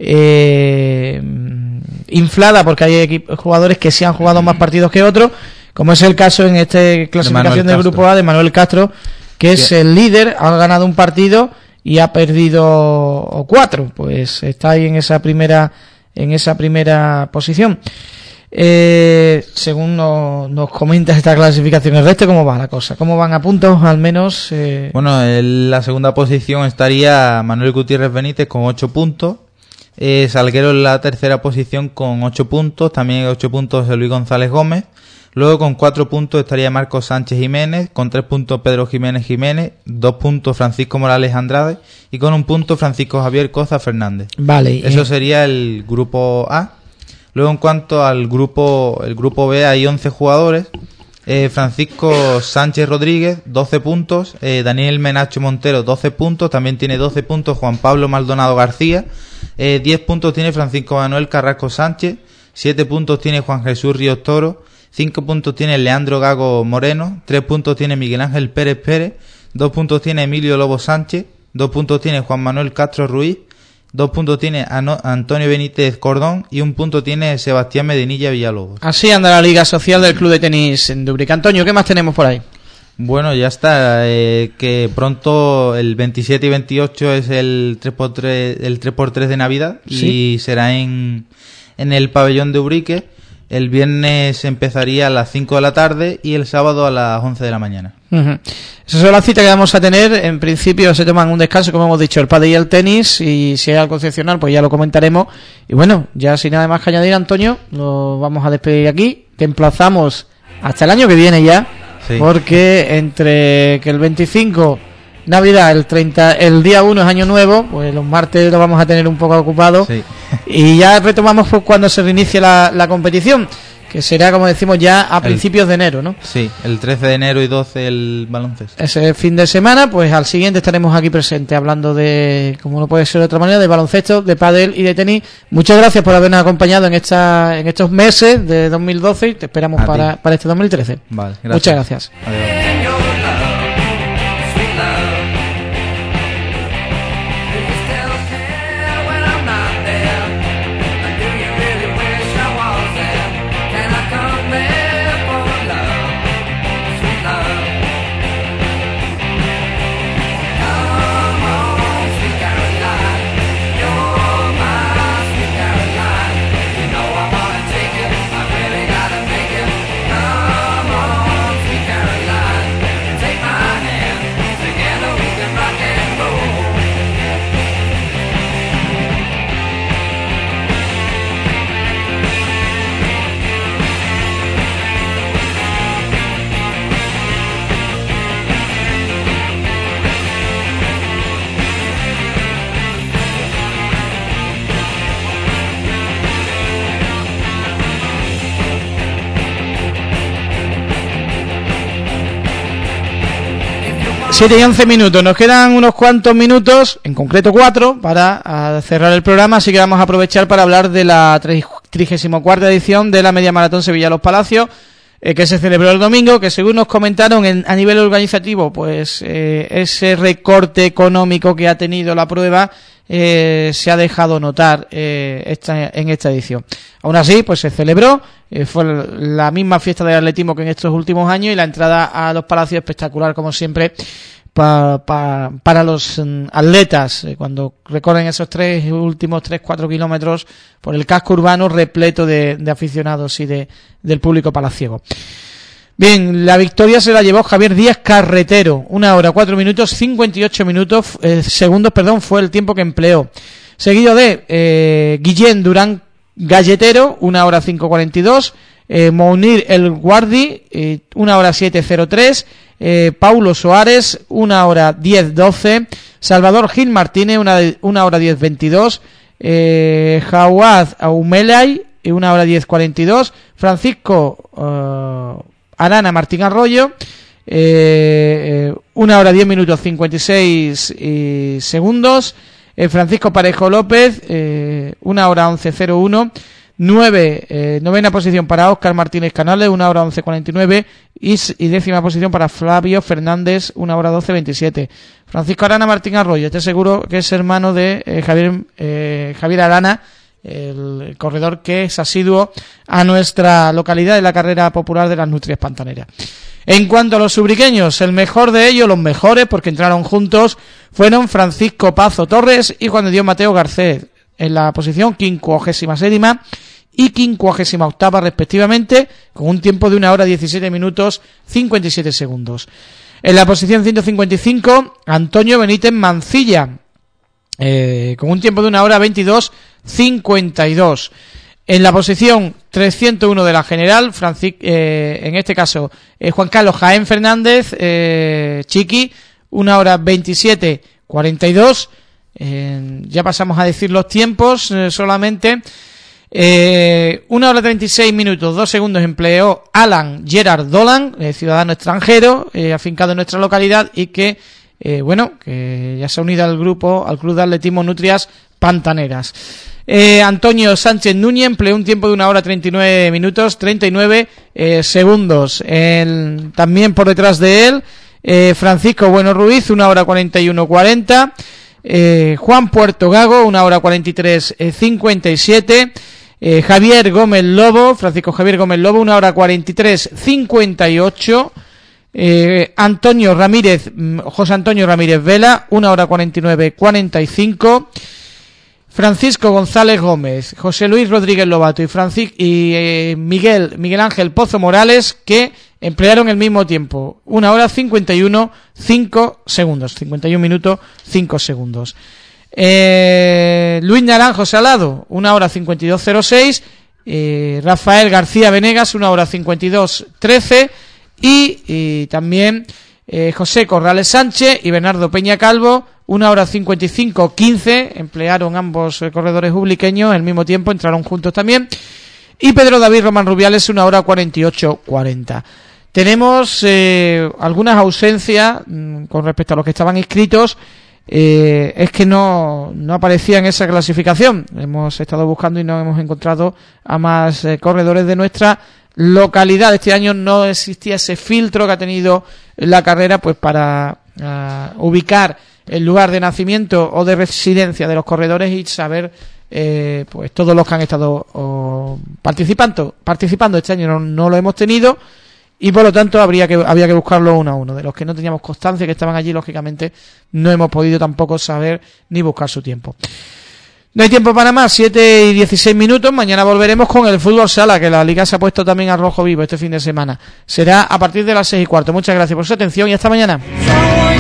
[SPEAKER 2] inflada porque hay jugadores que sí han jugado más partidos que otros, como es el caso en esta clasificación del Grupo A de Manuel Castro, que es el líder, ha ganado un partido y ha perdido 4, pues está ahí en esa primera posición. Según nos comentas esta clasificación, el resto, ¿cómo va la cosa? ¿Cómo van a puntos al menos?
[SPEAKER 11] Bueno, en la segunda posición estaría Manuel Gutiérrez Benítez con 8 puntos, Salguero en la tercera posición con 8 puntos, también 8 puntos de Luis González Gómez. Luego con 4 puntos estaría Marcos Sánchez Jiménez, con 3 puntos Pedro Jiménez, 2 puntos Francisco Morales Andrade y con 1 punto Francisco Javier Coza Fernández.
[SPEAKER 2] Vale.
[SPEAKER 11] Eso sería el grupo A. Luego en cuanto al el grupo B hay 11 jugadores. Francisco Sánchez Rodríguez, 12 puntos. Daniel Menacho Montero, 12 puntos. También tiene 12 puntos Juan Pablo Maldonado García. 10 puntos tiene Francisco Manuel Carrasco Sánchez. 7 puntos tiene Juan Jesús Ríos Toro. 5 puntos tiene Leandro Gago Moreno, 3 puntos tiene Miguel Ángel Pérez Pérez, 2 puntos tiene Emilio Lobo Sánchez, 2 puntos tiene Juan Manuel Castro Ruiz, 2 puntos tiene Antonio Benítez Cordón y 1 punto tiene Sebastián Medinilla Villalobos.
[SPEAKER 2] Así anda la Liga Social del Club de Tenis en Dubrique. Antonio, ¿qué más tenemos por ahí?
[SPEAKER 11] Bueno, ya está, que pronto el 27 y 28 es el 3x3 de Navidad, ¿sí? Y será en el pabellón de Ubrique. El viernes empezaría a las 5 de la tarde y el sábado a las 11 de la mañana.
[SPEAKER 2] Esas son las citas que vamos a tener. En principio se toman un descanso, como hemos dicho, el pádel y el tenis, y si hay algo excepcional pues ya lo comentaremos. Y bueno, ya sin nada más que añadir, Antonio, nos vamos a despedir aquí. Te emplazamos hasta el año que viene ya, sí. Porque entre que el 25... Navidad, el 30, el día 1 es Año Nuevo, pues los martes lo vamos a tener un poco ocupado, sí. Y ya retomamos pues cuando se reinicie la competición, que será, como decimos, ya a principios de enero, ¿no?
[SPEAKER 11] Sí, el 13 de enero y 12 el baloncesto.
[SPEAKER 2] Ese fin de semana, pues al siguiente estaremos aquí presentes hablando de, como no puede ser de otra manera, de baloncesto, de pádel y de tenis. Muchas gracias por habernos acompañado en estos meses de 2012 y te esperamos para este 2013.
[SPEAKER 11] Vale, gracias.
[SPEAKER 2] Muchas gracias.
[SPEAKER 11] Adiós.
[SPEAKER 2] Siete y 11 minutos, nos quedan unos cuantos minutos, en concreto 4, para cerrar el programa, así que vamos a aprovechar para hablar de la 34ª edición de la Media Maratón Sevilla Los Palacios, que se celebró el domingo, que según nos comentaron a nivel organizativo, pues ese recorte económico que ha tenido la prueba se ha dejado notar en esta edición. Aún así, pues se celebró, fue la misma fiesta del atletismo que en estos últimos años, y la entrada a los Palacios espectacular, como siempre, para los atletas, cuando recorren esos últimos 3-4 kilómetros por el casco urbano repleto de aficionados y del público palaciego. Bien, la victoria se la llevó Javier Díaz Carretero, 1 hora 4 minutos 58 segundos, fue el tiempo que empleó. Seguido de Guillén Durán Galletero, 1 hora 5:42, Mounir El Guardi, 1 hora 7:03, Paulo Soares, 1 hora 10:12, Salvador Gil Martínez, 1 hora 10:22, Jawad Aumelay, 1 hora 10:42, Francisco Arana Martín Arroyo, 1 hora 10 minutos 56 segundos, Francisco Parejo López, 1 hora 11:01, novena posición para Óscar Martínez Canales, 1 hora 11:49, y décima posición para Flavio Fernández, 1 hora 12:27. Francisco Arana Martín Arroyo, este seguro que es hermano de Javier Arana, el corredor que es asiduo a nuestra localidad en la carrera popular de las Nutrias Pantaneras. En cuanto a los ubriqueños, el mejor de ellos, los mejores, porque entraron juntos, fueron Francisco Pazo Torres y Juan de Dios Mateo Garcés, en la posición 57ª y 58ª respectivamente, con un tiempo de 1 hora 17 minutos 57 segundos. En la posición 155, Antonio Benítez Mancilla, con un tiempo de 1 hora 22 52. En la posición 301 de la general, en este caso Juan Carlos Jaén Fernández, Chiqui, 1 hora 27 42. Ya pasamos a decir los tiempos solamente. 1 hora 36 minutos 2 segundos empleó Alan Gerard Dolan, ciudadano extranjero, afincado en nuestra localidad y que que ya se ha unido al Club de Atletismo Nutrias Pantaneras. Antonio Sánchez Núñez empleó un tiempo de 1 hora 39 minutos 39 segundos. También por detrás de él, Francisco Bueno Ruiz, 1 hora 41 40. Juan Puerto Gago, 1 hora 43 57. Javier Gómez Lobo, Francisco Javier Gómez Lobo, 1 hora 43 58. José Antonio Ramírez Vela, 1 hora 49 45. Francisco González Gómez, José Luis Rodríguez Lobato y Miguel Ángel Pozo Morales, que emplearon el mismo tiempo, 1 hora 51 5 segundos, 51 minutos 5 segundos. Luis Naranjo Salado, 1 hora 52.06. Rafael García Venegas, 1 hora 52.13. Y también José Corrales Sánchez y Bernardo Peña Calvo, 1 hora 55.15. Emplearon ambos corredores ubliqueños al mismo tiempo, entraron juntos también. Y Pedro David Román Rubiales, 1 hora 48.40. Tenemos algunas ausencias con respecto a los que estaban inscritos. Es que no aparecía en esa clasificación. Hemos estado buscando y no hemos encontrado a más corredores de nuestra localidad. Este año no existía ese filtro que ha tenido la carrera, pues para ubicar el lugar de nacimiento o de residencia de los corredores y saber pues todos los que han estado participando. Este año no lo hemos tenido y por lo tanto había que buscarlo uno a uno. De los que no teníamos constancia que estaban allí, lógicamente no hemos podido tampoco saber ni buscar su tiempo. No hay tiempo para más, 7 y 16 minutos. Mañana volveremos con el fútbol sala, que la liga se ha puesto también a rojo vivo este fin de semana. Será a partir de las 6:15. Muchas gracias por su atención y hasta mañana.